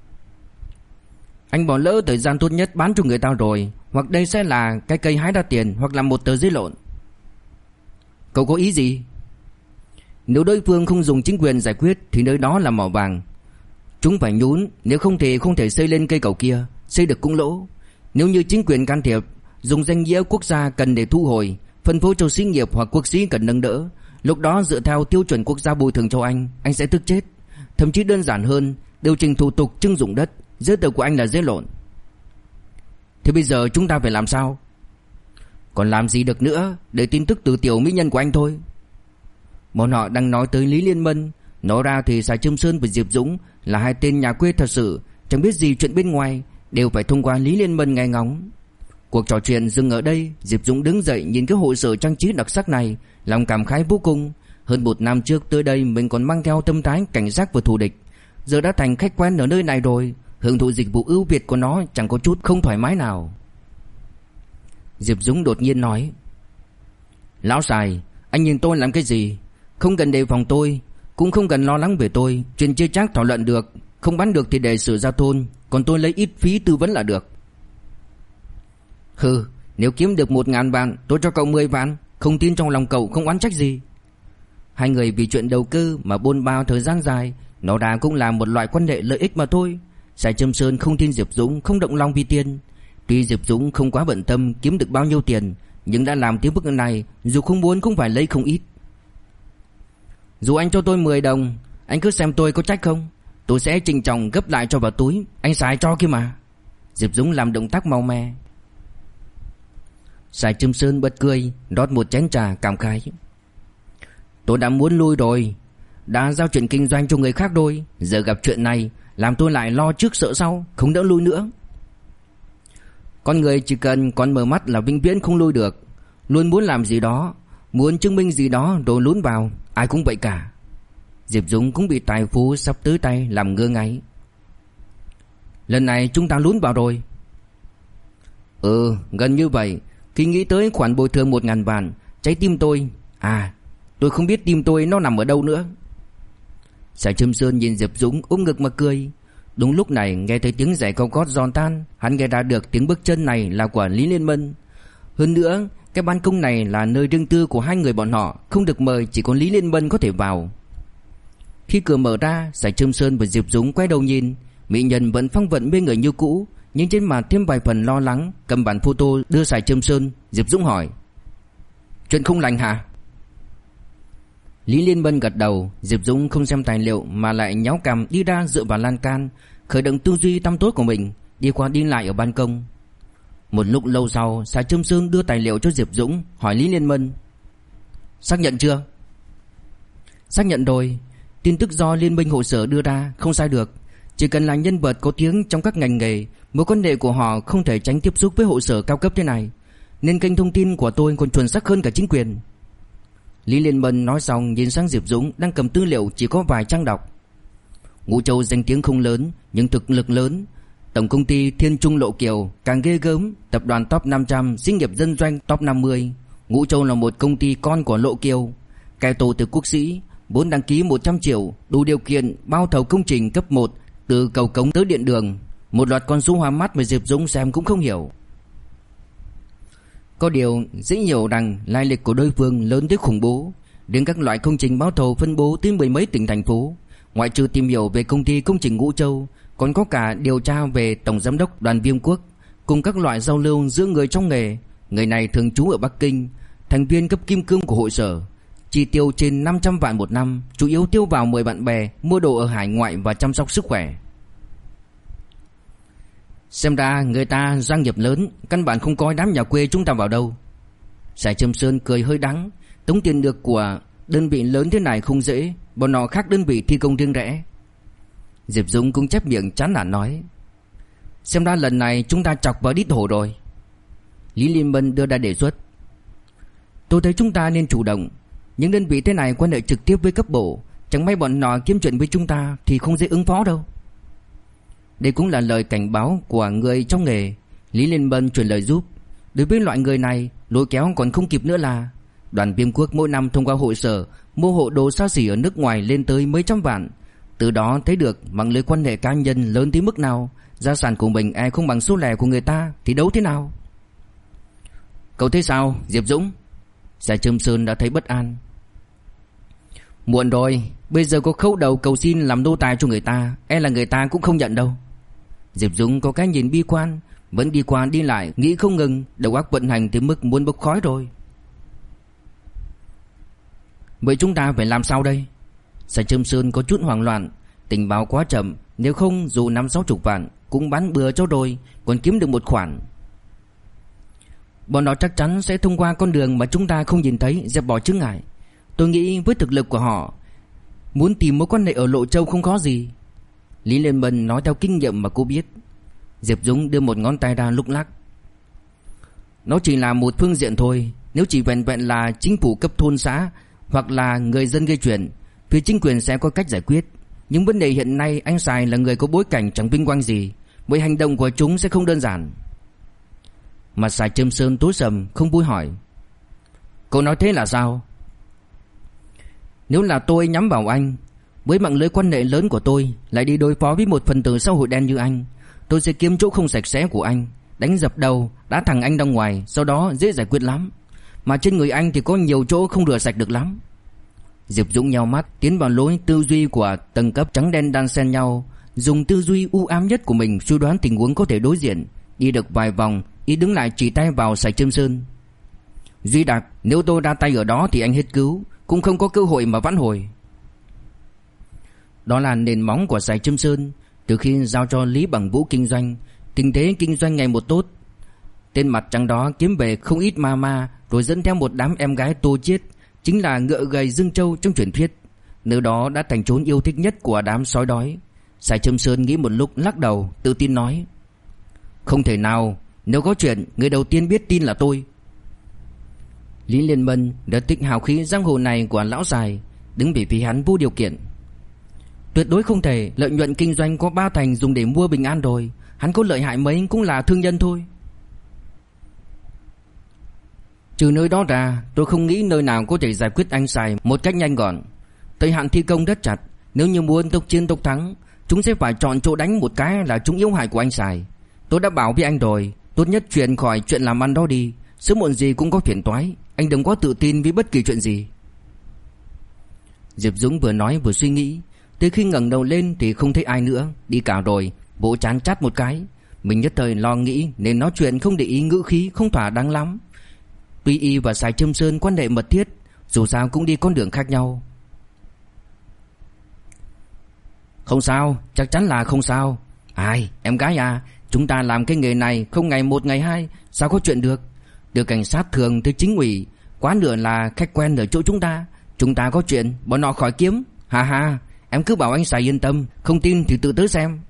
Anh bỏ lỡ thời gian tốt nhất bán cho người ta rồi. Hoặc đây sẽ là cái cây hái ra tiền, hoặc là một tờ giấy lộn. Cậu có ý gì? Nếu đối phương không dùng chính quyền giải quyết thì nơi đó là mỏ vàng. Chúng phải nhún, nếu không thì không thể xây lên cây cầu kia. Xây được cũng lỗ. Nếu như chính quyền can thiệp, dùng danh nghĩa quốc gia cần để thu hồi, phân phối cho xí nghiệp hoặc quốc sĩ cần nâng đỡ, lúc đó dựa theo tiêu chuẩn quốc gia bồi thường cho anh sẽ tức chết. Thậm chí đơn giản hơn, điều chỉnh thủ tục trưng dụng đất, giấy tờ của anh là giấy lộn. Thế bây giờ chúng ta phải làm sao? Còn làm gì được nữa, để tin tức từ tiểu mỹ nhân của anh thôi. Bọn họ đang nói tới Lý Liên Mân. Nói ra thì Sài Trầm Sơn và Diệp Dũng là hai tên nhà quê thật sự, chẳng biết gì chuyện bên ngoài, đều phải thông qua Lý Liên Mân nghe ngóng. Cuộc trò chuyện dừng ở đây. Diệp Dũng đứng dậy nhìn cái hội sở trang trí đặc sắc này, lòng cảm khái vô cùng. Hơn 1 năm trước tới đây mình còn mang theo tâm thái cảnh giác và thù địch, giờ đã thành khách quen ở nơi này rồi, hưởng thụ dịch vụ ưu việt của nó chẳng có chút không thoải mái nào. Diệp Dũng đột nhiên nói. Lão Sài, anh nhìn tôi làm cái gì? Không cần đề phòng tôi, cũng không cần lo lắng về tôi. Chuyện chưa chắc thảo luận được, không bán được thì để xử ra thôn, còn tôi lấy ít phí tư vấn là được. Hừ, nếu kiếm được 1.000 vạn tôi cho cậu 10 vạn, không tin trong lòng cậu không oán trách gì. Hai người vì chuyện đầu cơ mà bôn ba thời gian dài, nó ra cũng là một loại quan hệ lợi ích mà thôi. Sài Trầm Sơn không tin Diệp Dũng không động lòng vì tiền. Tuy Diệp Dũng không quá bận tâm kiếm được bao nhiêu tiền, nhưng đã làm tới mức này, dù không muốn cũng phải lấy không ít. Dù anh cho tôi 10 đồng, anh cứ xem tôi có trách không. Tôi sẽ trịnh trọng gấp lại cho vào túi, anh xài cho kia mà. Diệp Dũng làm động tác mau me. Sài Trầm Sơn bật cười, rót một chén trà cảm khái. Tôi đã muốn lui rồi, đã giao chuyện kinh doanh cho người khác rồi, giờ gặp chuyện này làm tôi lại lo trước sợ sau, không đỡ lui nữa. Con người chỉ cần còn mở mắt là vĩnh viễn không lui được. Luôn muốn làm gì đó, muốn chứng minh gì đó rồi lún vào, ai cũng vậy cả. Diệp Dũng cũng bị tài phú sắp tới tay làm ngơ ngáy. Lần này chúng ta lún vào rồi. Gần như vậy. Khi nghĩ tới khoản bồi thường 1.000 vạn, trái tim tôi, tôi không biết tim tôi nó nằm ở đâu nữa. Sài Trầm Sơn nhìn Diệp Dũng ôm ngực mà cười. Đúng lúc này nghe thấy tiếng giày cao gót giòn tan, hắn nghe ra được tiếng bước chân này là của Lý Liên Mân. Hơn nữa, cái ban công này là nơi riêng tư của hai người bọn họ, không được mời, chỉ có Lý Liên Mân có thể vào. Khi cửa mở ra, Sài Trâm Sơn và Diệp Dũng quay đầu nhìn. Mỹ nhân vẫn phong vận bên người như cũ, nhưng trên mặt thêm vài phần lo lắng. Cầm bản photo đưa Sài Trâm Sơn. Diệp Dũng hỏi: chuyện không lành hả? Lý Liên Bân gật đầu. Diệp Dũng không xem tài liệu mà lại nhéo cằm đi ra dựa vào lan can, khởi động tư duy tăm tối của mình, đi qua đi lại ở ban công. Một lúc lâu sau, Sài Trâm Sơn đưa tài liệu cho Diệp Dũng, hỏi Lý Liên Bân: xác nhận chưa? Xác nhận rồi. Tin tức do Liên minh hội sở đưa ra không sai được. Chỉ cần là nhân vật có tiếng trong các ngành nghề, mối quan hệ của họ không thể tránh tiếp xúc với hội sở cao cấp thế này, nên kênh thông tin của tôi còn chuẩn xác hơn cả chính quyền. Lý Liên Bân nói xong nhìn sang Diệp Dũng đang cầm tư liệu chỉ có vài trang đọc. Ngũ Châu danh tiếng không lớn nhưng thực lực lớn. Tổng công ty Thiên Trung Lộ Kiều càng ghê gớm, tập đoàn top 500, xí nghiệp dân doanh top 50. Ngũ Châu là một công ty con của Lộ Kiều, cải tổ từ quốc sĩ, vốn đăng ký 100 triệu, đủ điều kiện bao thầu công trình cấp 1 từ cầu cống tới điện đường. Một loạt con số hoa mắt mà Diệp Dũng xem cũng không hiểu. Có điều dễ hiểu rằng lai lịch của đối phương lớn tới khủng bố, đến các loại công trình bao thầu phân bố tới mười mấy tỉnh thành phố. Ngoại trừ tìm hiểu về công ty công trình Ngũ Châu, còn có cả điều tra về tổng giám đốc Đoàn Viêm Quốc, cùng các loại giao lưu giữa người trong nghề. Người này thường trú ở Bắc Kinh, thành viên cấp kim cương của hội sở, chi tiêu trên 500 vạn một năm, chủ yếu tiêu vào mời bạn bè, mua đồ ở hải ngoại và chăm sóc sức khỏe. Xem ra người ta doanh nghiệp lớn, căn bản không coi đám nhà quê chúng ta vào đâu. Sài Trâm Sơn cười hơi đắng. Tống tiền được của đơn vị lớn thế này không dễ, bọn họ khác đơn vị thi công riêng rẽ. Diệp Dũng cũng chép miệng chán nản nói: xem ra lần này chúng ta chọc vào đít hổ rồi. Lý Liên Bân đưa ra đề xuất: tôi thấy chúng ta nên chủ động. Những đơn vị thế này quan hệ trực tiếp với cấp bộ, chẳng may bọn họ kiếm chuyện với chúng ta thì không dễ ứng phó đâu. Đây cũng là lời cảnh báo của người trong nghề. Lý Liên Bân truyền lời giúp: đối với loại người này, lôi kéo còn không kịp nữa là Đoàn Viêm Quốc mỗi năm thông qua hội sở mua hộ đồ xa xỉ ở nước ngoài lên tới mấy trăm vạn. Từ đó thấy được mạng lưới quan hệ cá nhân lớn tới mức nào. Gia sản của mình ai không bằng số lẻ của người ta thì đấu thế nào? Cậu thấy sao Diệp Dũng? Sài Trâm Sơn đã thấy bất an. Muộn rồi, bây giờ có khấu đầu cầu xin làm nô tài cho người ta, e là người ta cũng không nhận đâu. Diệp Dũng có cái nhìn bi quan, vẫn đi qua đi lại nghĩ không ngừng, đầu óc vận hành tới mức muốn bốc khói rồi. Vậy chúng ta phải làm sao đây? Sài Trâm Sơn có chút hoảng loạn. Tình báo quá chậm, nếu không dù 50-60 vạn cũng bán bừa cho rồi, còn kiếm được một khoản. Bọn họ chắc chắn sẽ thông qua con đường mà chúng ta không nhìn thấy, dẹp bỏ chướng ngại. Tôi nghĩ với thực lực của họ, muốn tìm mối quan hệ ở Lộ Châu không khó gì. Lý Liên Bân nói theo kinh nghiệm mà cô biết. Diệp Dũng đưa một ngón tay ra lúc lắc. Nó chỉ là một phương diện thôi. Nếu chỉ vẹn vẹn là chính phủ cấp thôn xã hoặc là người dân gây chuyện, phía chính quyền sẽ có cách giải quyết. Nhưng vấn đề hiện nay anh Sài là người có bối cảnh chẳng vinh quang gì, mọi hành động của chúng sẽ không đơn giản. Mặt Sài Trâm Sơn tối sầm, không vui hỏi: cậu nói thế là sao? Nếu là tôi nhắm vào anh, với mạng lưới quan hệ lớn của tôi, lại đi đối phó với một phần tử xã hội đen như anh, tôi sẽ kiếm chỗ không sạch sẽ của anh, đánh dập đầu, đá thẳng anh ra ngoài, sau đó dễ giải quyết lắm. Mà trên người anh thì có nhiều chỗ không rửa sạch được lắm. Diệp Dũng nhào mắt tiến vào lối tư duy của tầng cấp trắng đen đan xen nhau, dùng tư duy u ám nhất của mình suy đoán tình huống có thể đối diện. Đi được vài vòng, y đứng lại chỉ tay vào Sài Trâm Sơn: Duy Đạt, nếu tôi ra tay ở đó thì anh hết cứu, cũng không có cơ hội mà vãn hồi. Đó là nền móng của Sài Trâm Sơn. Từ khi giao cho Lý Bằng Vũ kinh doanh, tình thế kinh doanh ngày một tốt. Tên mặt trắng đó kiếm về không ít ma, rồi dẫn theo một đám em gái Tô Chiết, chính là ngựa gầy Dương Châu trong truyền thuyết. Nơi đó đã thành chốn yêu thích nhất của đám sói đói. Sài Trâm Sơn nghĩ một lúc lắc đầu, tự tin nói: không thể nào, nếu có chuyện, người đầu tiên biết tin là tôi. Lý Liên Bân đã thích hào khí giang hồ này của lão Sài, đứng về phía hắn vô điều kiện. Tuyệt đối không thể, lợi nhuận kinh doanh có 3 thành dùng để mua bình an rồi, hắn có lợi hại mấy cũng là thương nhân thôi. Trừ nơi đó ra, tôi không nghĩ nơi nào có thể giải quyết anh Sài một cách nhanh gọn. Thời hạn thi công rất chặt, nếu như muốn tốc chiến tốc thắng, chúng sẽ phải chọn chỗ đánh một cái là chúng yếu hại của anh Sài. Tôi đã bảo với anh rồi, tốt nhất chuyển khỏi chuyện làm ăn đó đi, sớm muộn gì cũng có phiền toái. Anh đừng quá tự tin với bất kỳ chuyện gì. Diệp Dũng vừa nói vừa suy nghĩ, Tới khi ngẩng đầu lên thì không thấy ai nữa, đi cả rồi. Vỗ trán chát một cái. Mình nhất thời lo nghĩ nên nói chuyện không để ý ngữ khí không thỏa đáng lắm. Tuy y và Sài Trâm Sơn quan hệ mật thiết, dù sao cũng đi con đường khác nhau. Không sao, chắc chắn là không sao. Ai, em gái à, chúng ta làm cái nghề này không ngày một ngày hai, sao có chuyện được. Từ cảnh sát thường tới chính ủy, quá nửa là khách quen ở chỗ chúng ta. Chúng ta có chuyện, bọn họ khỏi kiếm. Ha ha, em cứ bảo anh Sài yên tâm, không tin thì tự tới xem.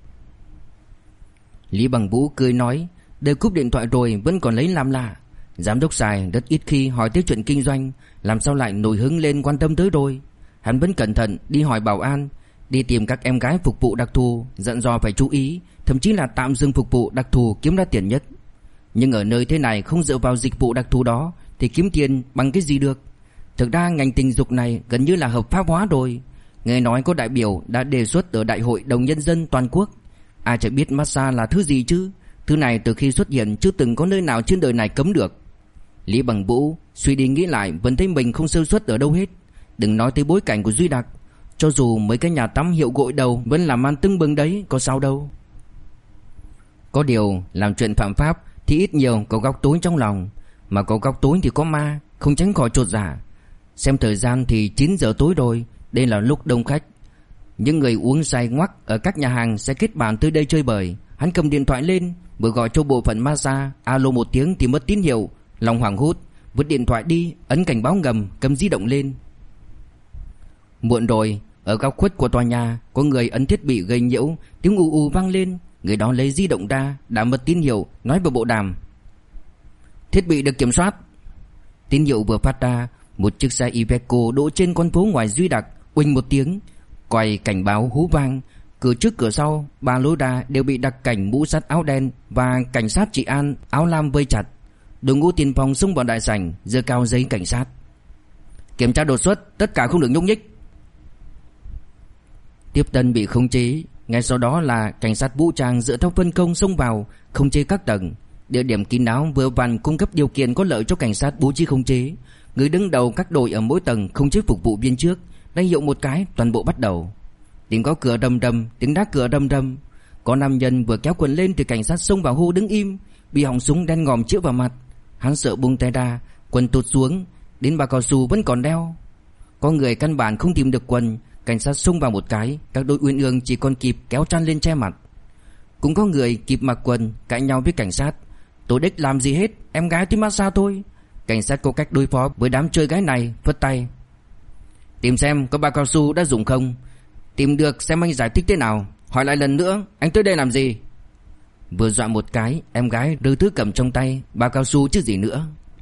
Lý Bằng Vũ cười nói, để cúp điện thoại rồi vẫn còn lấy làm lạ. Giám đốc Sài rất ít khi hỏi tới chuyện kinh doanh, làm sao lại nổi hứng lên quan tâm tới rồi. Hắn vẫn cẩn thận đi hỏi bảo an, đi tìm các em gái phục vụ đặc thù, dặn dò phải chú ý, thậm chí là tạm dừng phục vụ đặc thù kiếm ra tiền nhất. Nhưng ở nơi thế này không dựa vào dịch vụ đặc thù đó thì kiếm tiền bằng cái gì được. Thực ra ngành tình dục này gần như là hợp pháp hóa rồi. Nghe nói có đại biểu đã đề xuất ở Đại hội Đồng Nhân dân toàn quốc. Ai chẳng biết massage là thứ gì chứ. Thứ này từ khi xuất hiện chưa từng có nơi nào trên đời này cấm được. Lý Bằng Vũ suy đi nghĩ lại vẫn thấy mình không sơ suất ở đâu hết. Đừng nói tới bối cảnh của Duy Đặc, cho dù mấy cái nhà tắm hiệu gội đầu vẫn làm ăn tưng bừng đấy, có sao đâu. Có điều làm chuyện phạm pháp thì ít nhiều có góc tối trong lòng, mà có góc tối thì có ma, không tránh khỏi chột dạ. Xem thời gian thì 9 giờ tối rồi, đây là lúc đông khách. Những người uống say ngoắc ở các nhà hàng sẽ kết bạn tới đây chơi bời. Hắn cầm điện thoại lên, vừa gọi cho bộ phận massage, alo một tiếng thì mất tín hiệu, lòng hoảng hốt, vứt điện thoại đi, ấn cảnh báo ngầm, cầm di động lên. Muộn rồi, ở góc khuất của tòa nhà có người ấn thiết bị gây nhiễu, tiếng ù ù vang lên. Người đó lấy di động ra, đã mất tín hiệu, nói vào bộ đàm: thiết bị được kiểm soát. Tín hiệu vừa phát ra, một chiếc xe Iveco đỗ trên con phố ngoài Duy Đặc, uỳnh một tiếng, còi cảnh báo hú vang. Cửa trước cửa sau, ba lối ra đều bị đặc cảnh mũ sắt áo đen và cảnh sát trị an áo lam vây chặt. Đội ngũ tiền phòng xông vào đại sảnh, giơ cao giấy cảnh sát: kiểm tra đột xuất, tất cả không được nhúc nhích. Tiếp tân bị khống chế, ngay sau đó là cảnh sát vũ trang dựa theo phân công xông vào khống chế các tầng. Địa điểm kín đáo vừa vặn cung cấp điều kiện có lợi cho cảnh sát bố trí khống chế. Người đứng đầu các đội ở mỗi tầng khống chế phục vụ viên trước, ra hiệu một cái, toàn bộ bắt đầu. Tiếng có cửa rầm rầm, tiếng đá cửa rầm rầm. Có nam nhân vừa kéo quần lên thì cảnh sát xông vào hô đứng im, bị họng súng đen ngòm chĩa vào mặt. Hắn sợ buông tay ra, quần tụt xuống, đến bao cao su vẫn còn đeo. Có người căn bản không tìm được quần, cảnh sát xông vào một cái, các đội uyên ương chỉ còn kịp kéo chăn lên che mặt. Cũng có người kịp mặc quần, cãi nhau với cảnh sát: tôi đích làm gì hết, em gái tới massage thôi. Cảnh sát có cách đối phó với đám chơi gái này, phất tay: tìm xem có bao cao su đã dùng không, tìm được xem anh giải thích thế nào, hỏi lại lần nữa, anh tới đây làm gì. Vừa dọa một cái, em gái đưa thứ cầm trong tay, bao cao su chứ gì nữa.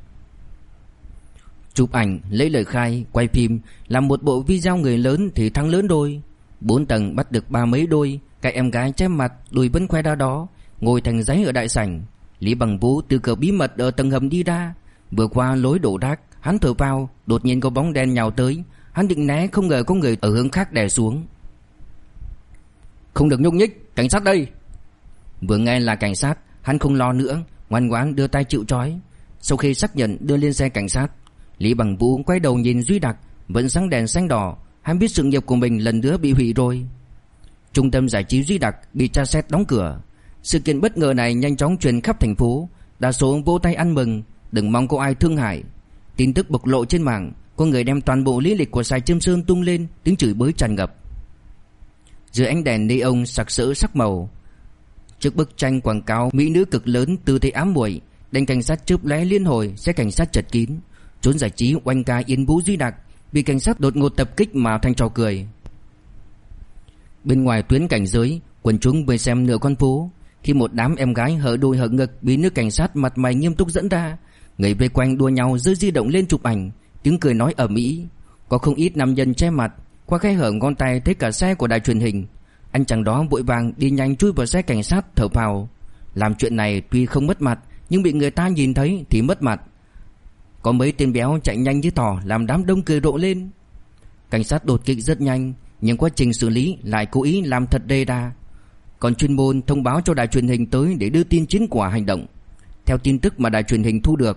Chụp ảnh, lấy lời khai, quay phim, làm một bộ video người lớn thì thắng lớn đôi. 4 tầng bắt được 30 mấy đôi, cái em gái che mặt, đùi vẫn khoe ra đó, ngồi thành giấy ở đại sảnh. Lý Bằng Vũ từ cửa bí mật ở tầng hầm đi ra, vừa qua lối đổ rác, hắn thở vào, đột nhiên có bóng đen nhào tới, hắn định né, không ngờ có người ở hướng khác đè xuống. Không được nhúc nhích, cảnh sát đây. Vừa nghe là cảnh sát, hắn không lo nữa, ngoan ngoãn đưa tay chịu trói. Sau khi xác nhận đưa lên xe cảnh sát, Lý Bằng Vũ quay đầu nhìn Duy Đặc, vẫn sáng đèn xanh đỏ. Hắn biết sự nghiệp của mình lần nữa bị hủy rồi. Trung tâm giải trí Duy Đặc bị tra xét đóng cửa. Sự kiện bất ngờ này nhanh chóng truyền khắp thành phố, đa số vỗ tay ăn mừng, đừng mong có ai thương hại. Tin tức bộc lộ trên mạng, có người đem toàn bộ lý lịch của Sài Trâm Sơn tung lên, tiếng chửi bới tràn ngập. Dưới ánh đèn neon sặc sỡ sắc màu, trước bức tranh quảng cáo mỹ nữ cực lớn tư thế ám muội, đèn cảnh sát chớp lóe liên hồi, xe cảnh sát chật kín. Trốn giải trí oanh ca Yên Vũ Duy Đặc bị cảnh sát đột ngột tập kích mà thành trò cười. Bên ngoài tuyến cảnh giới, quần chúng vây xem nửa con phố. Khi một đám em gái hở đôi hở ngực bị nữ cảnh sát mặt mày nghiêm túc dẫn ra, người vây quanh đua nhau giơ di động lên chụp ảnh, tiếng cười nói ầm ĩ. Có không ít nam nhân che mặt, qua khe hở ngón tay thấy cả xe của đài truyền hình. Anh chàng đó vội vàng đi nhanh chui vào xe cảnh sát thở phào. Làm chuyện này tuy không mất mặt, nhưng bị người ta nhìn thấy thì mất mặt. Có mấy tên béo chạy nhanh như thỏ làm đám đông cười rộ lên. Cảnh sát đột kích rất nhanh, nhưng quá trình xử lý lại cố ý làm thật đê đa. Còn chuyên môn thông báo cho đài truyền hình tới để đưa tin chiến quả hành động. Theo tin tức mà đài truyền hình thu được,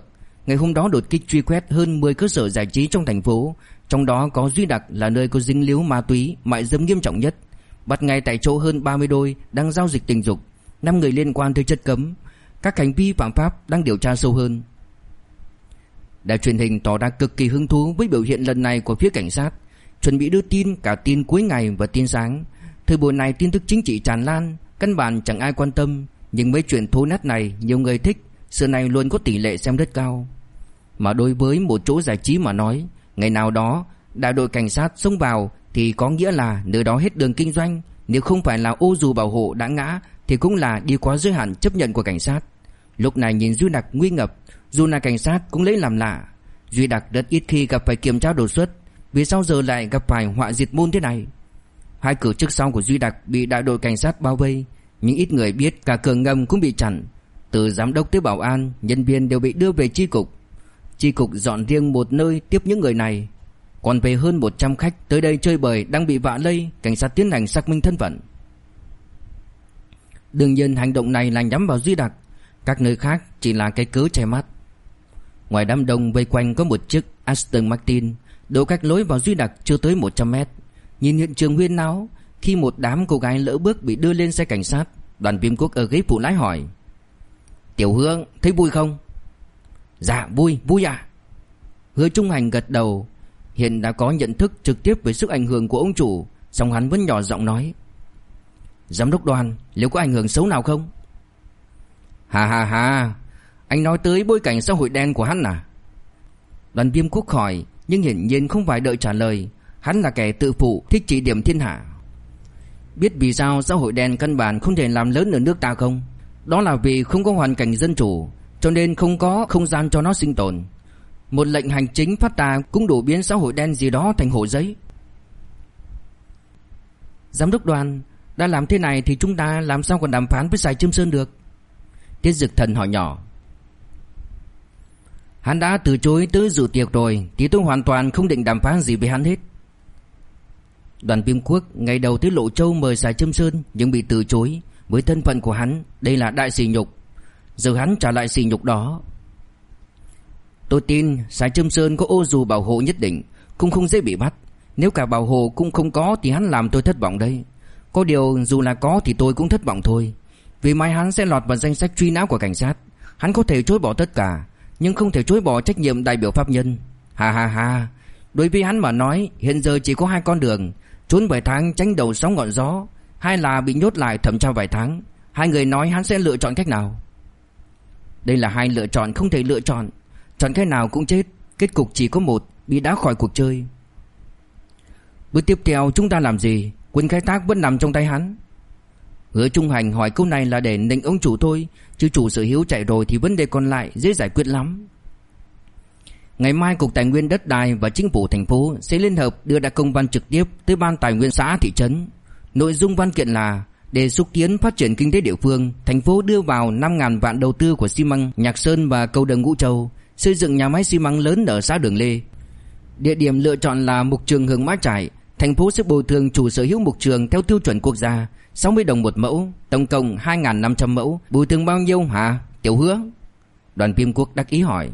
ngày hôm đó đột kích truy quét hơn 10 cơ sở giải trí trong thành phố, trong đó có Duy Đặc là nơi có dính líu ma túy, mại dâm nghiêm trọng nhất. Bắt ngay tại chỗ hơn 30 đôi đang giao dịch tình dục, 5 người liên quan tới chất cấm. Các hành vi phạm pháp đang điều tra sâu hơn. Đài truyền hình tỏ ra cực kỳ hứng thú với biểu hiện lần này của phía cảnh sát, chuẩn bị đưa tin cả tin cuối ngày và tin sáng. Thời buổi này tin tức chính trị tràn lan, căn bản chẳng ai quan tâm, nhưng mấy chuyện thối nát này nhiều người thích, sự này luôn có tỷ lệ xem rất cao. Mà đối với một chỗ giải trí mà nói, ngày nào đó đại đội cảnh sát xông vào thì có nghĩa là nơi đó hết đường kinh doanh, nếu không phải là ô dù bảo hộ đã ngã thì cũng là đi quá giới hạn chấp nhận của cảnh sát. Lúc này nhìn Duy Đặc nguy ngập, dù là cảnh sát cũng lấy làm lạ. Duy Đặc rất ít khi gặp phải kiểm tra đột xuất, vì sao giờ lại gặp phải họa diệt môn thế này? Hai cửa trước sau của Duy Đặc bị đại đội cảnh sát bao vây, nhưng ít người biết cả cửa ngầm cũng bị chặn. Từ giám đốc tới bảo an, nhân viên đều bị đưa về chi cục. Chi cục dọn riêng một nơi tiếp những người này. Còn về hơn 100 khách tới đây chơi bời đang bị vạ lây, cảnh sát tiến hành xác minh thân phận. Đương nhiên hành động này là nhắm vào Duy Đặc, các nơi khác chỉ là cái cớ che mắt. Ngoài đám đông vây quanh có một chiếc Aston Martin, độ cách lối vào Duy Đặc chưa tới 100 mét. Nhìn hiện trường huyên náo, khi một đám cô gái lỡ bước bị đưa lên xe cảnh sát, Đoàn Viêm Quốc ở ghế phụ lái hỏi: "Tiểu Hương, thấy vui không?" "Dạ vui, vui à?" Hứa Trung Hành gật đầu. Hiện đã có nhận thức trực tiếp về sức ảnh hưởng của ông chủ, song hắn vẫn nhỏ giọng nói: "Giám đốc Đoàn, liệu có ảnh hưởng xấu nào không?" Ha, anh nói tới bối cảnh xã hội đen của hắn à?" Đoàn Viêm Quốc hỏi, nhưng hiển nhiên không phải đợi trả lời. Hắn là kẻ tự phụ, thích chỉ điểm thiên hạ. Biết vì sao xã hội đen căn bản không thể làm lớn ở nước ta không? Đó là vì không có hoàn cảnh dân chủ, cho nên không có không gian cho nó sinh tồn. Một lệnh hành chính phát ra cũng đủ biến xã hội đen gì đó thành hồ giấy. "Giám đốc Đoàn, đã làm thế này thì chúng ta làm sao còn đàm phán với Sài Chiêm Sơn được?" Tiết Dực Thần hỏi nhỏ. "Hắn đã từ chối tới dự tiệc rồi thì tôi hoàn toàn không định đàm phán gì với hắn hết." Đoàn Viêm Quốc ngày đầu tới Lộ Châu mời Sài Chiêm Sơn nhưng bị từ chối. Với thân phận của hắn, đây là đại sỉ nhục. Giờ hắn trả lại sỉ nhục đó. Tôi tin Sài Chiêm Sơn có ô dù bảo hộ nhất định, cũng không dễ bị bắt. Nếu cả bảo hộ cũng không có thì hắn làm tôi thất vọng đấy. Có điều dù là có thì tôi cũng thất vọng thôi, vì mai hắn sẽ lọt vào danh sách truy nã của cảnh sát. Hắn có thể chối bỏ tất cả, nhưng không thể chối bỏ trách nhiệm đại biểu pháp nhân. Ha. Đối với hắn mà nói, hiện giờ chỉ có hai con đường: trốn vài tháng tránh đầu sóng ngọn gió, hay là bị nhốt lại thẩm tra vài tháng. Hai người nói hắn sẽ lựa chọn cách nào? Đây là hai lựa chọn không thể lựa chọn. Chọn cái nào cũng chết, kết cục chỉ có một: bị đá khỏi cuộc chơi. Bước tiếp theo chúng ta làm gì? Quyền khai thác vẫn nằm trong tay hắn. Hứa Trung Hành hỏi câu này là để nịnh ông chủ thôi, chứ chủ sở hữu chạy rồi thì vấn đề còn lại dễ giải quyết lắm. Ngày mai Cục Tài nguyên Đất đai và Chính phủ thành phố sẽ liên hợp đưa ra công văn trực tiếp tới Ban Tài nguyên xã thị trấn. Nội dung văn kiện là để xúc tiến phát triển kinh tế địa phương, thành phố đưa vào 5.000 vạn đầu tư của xi măng Nhạc Sơn và cầu đường Ngũ Châu, xây dựng nhà máy xi măng lớn ở xã Đường Lê. Địa điểm lựa chọn là mục trường Hương Mã Trải. Thành phố sẽ bồi thường chủ sở hữu mục trường theo tiêu chuẩn quốc gia, 60 đồng một mẫu, tổng cộng 2.500 mẫu. Bồi thường bao nhiêu hả, Tiểu Hứa? Đoàn Viêm Quốc đắc ý hỏi.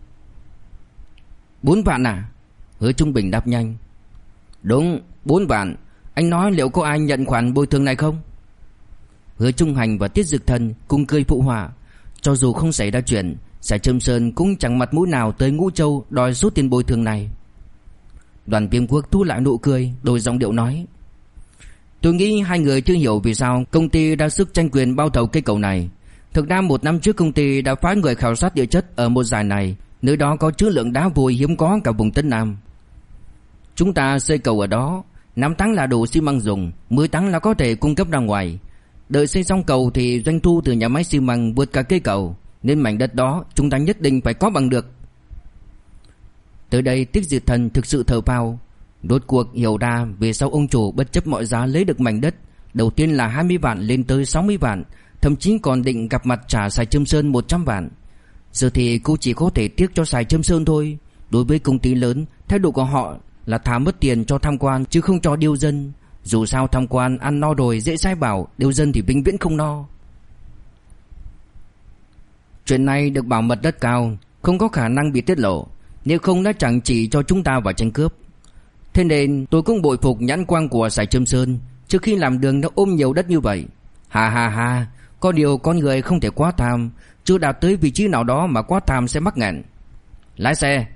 4 vạn à? Hứa Trung Bình đáp nhanh. Đúng, 4 vạn. Anh nói liệu có ai nhận khoản bồi thường này không? Hứa Trung Hành và Tiết Dực Thần cùng cười phụ họa. Cho dù không xảy ra chuyện, Sài Chiêm Sơn cũng chẳng mặt mũi nào tới Ngũ Châu đòi số tiền bồi thường này. Đoàn Viêm Quốc thu lại nụ cười, đổi giọng điệu nói. Tôi nghĩ hai người chưa hiểu vì sao công ty ra sức tranh quyền bao thầu cây cầu này. Thực ra 1 năm trước công ty đã phái người khảo sát địa chất ở một dải này, nơi đó có trữ lượng đá vôi hiếm có cả vùng Tân Nam. Chúng ta xây cầu ở đó, 5 tháng là đủ xi măng dùng, 10 tháng là có thể cung cấp ra ngoài. Đợi xây xong cầu thì doanh thu từ nhà máy xi măng vượt cả cây cầu, nên mảnh đất đó chúng ta nhất định phải có bằng được. Tới đây Tiết Dực Thần thực sự thở phào, rốt cuộc hiểu ra vì sao ông chủ bất chấp mọi giá lấy được mảnh đất. Đầu tiên là 20 vạn lên tới 60 vạn, thậm chí còn định gặp mặt trả Sài Chiêm Sơn 100 vạn. Giờ thì cô chỉ có thể tiếc cho Sài Chiêm Sơn thôi. Đối với công ty lớn, thái độ của họ là thả mất tiền cho tham quan chứ không cho điêu dân. Dù sao tham quan ăn no rồi dễ sai bảo, điêu dân thì vĩnh viễn không no. Chuyện này được bảo mật rất cao, không có khả năng bị tiết lộ, nếu không đã chẳng chỉ cho chúng ta vào tranh cướp. Thế nên tôi cũng bội phục nhãn quang của Sài Trâm Sơn, trước khi làm đường nó ôm nhiều đất như vậy. Ha ha ha, có điều con người không thể quá tham, chưa đạt tới vị trí nào đó mà quá tham sẽ mắc nghẹn. Lái xe.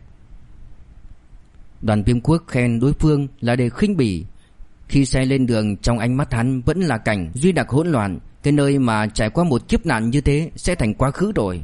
Đoàn Viêm Quốc khen đối phương là để khinh bỉ. Khi xe lên đường, trong ánh mắt hắn vẫn là cảnh Duy Đặc hỗn loạn. Cái nơi mà trải qua một kiếp nạn như thế sẽ thành quá khứ rồi.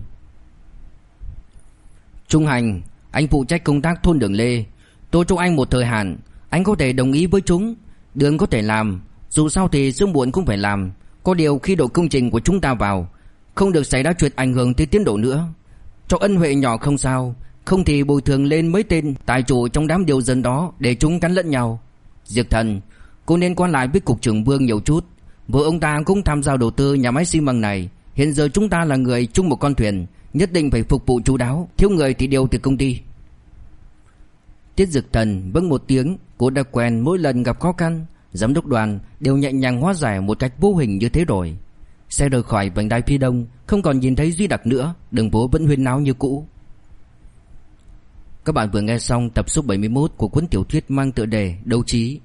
Trung Hành, anh phụ trách công tác thôn Đường Lê. Tôi cho anh một thời hạn, anh có thể đồng ý với chúng. Đường có thể làm, dù sao thì sớm muộn cũng phải làm. Có điều khi đội công trình của chúng ta vào, không được xảy ra chuyện ảnh hưởng tới tiến độ nữa. Cho ân huệ nhỏ không sao, không thì bồi thường lên mấy tên tài chủ trong đám điều dân đó để chúng cắn lẫn nhau. Diệp Thần, cô nên quan lại với cục trưởng Vương nhiều chút. Vợ ông ta cũng tham gia đầu tư nhà máy xi măng này. Hiện giờ chúng ta là người chung một con thuyền, nhất định phải phục vụ chu đáo, thiếu người thì điều từ công ty. Tiết Dực Thần vâng một tiếng. Cô đã quen mỗi lần gặp khó khăn, giám đốc đoàn đều nhẹ nhàng hóa giải một cách vô hình như thế rồi. Xe rời khỏi vành đai phía đông, không còn nhìn thấy Duy Đặc nữa, đường phố vẫn huyên náo như cũ. Các bạn vừa nghe xong tập số 71 của cuốn tiểu thuyết mang tựa đề Đấu Trí.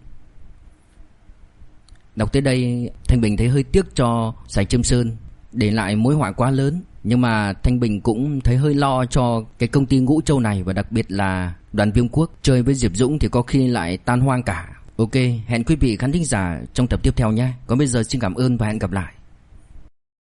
Đọc tới đây, Thanh Bình thấy hơi tiếc cho Sài Trâm Sơn, để lại mối họa quá lớn. Nhưng mà Thanh Bình cũng thấy hơi lo cho cái công ty Ngũ Châu này, và đặc biệt là Đoàn Viêm Quốc chơi với Diệp Dũng thì có khi lại tan hoang cả. Ok, hẹn quý vị khán thính giả trong tập tiếp theo nhé. Còn bây giờ xin cảm ơn và hẹn gặp lại.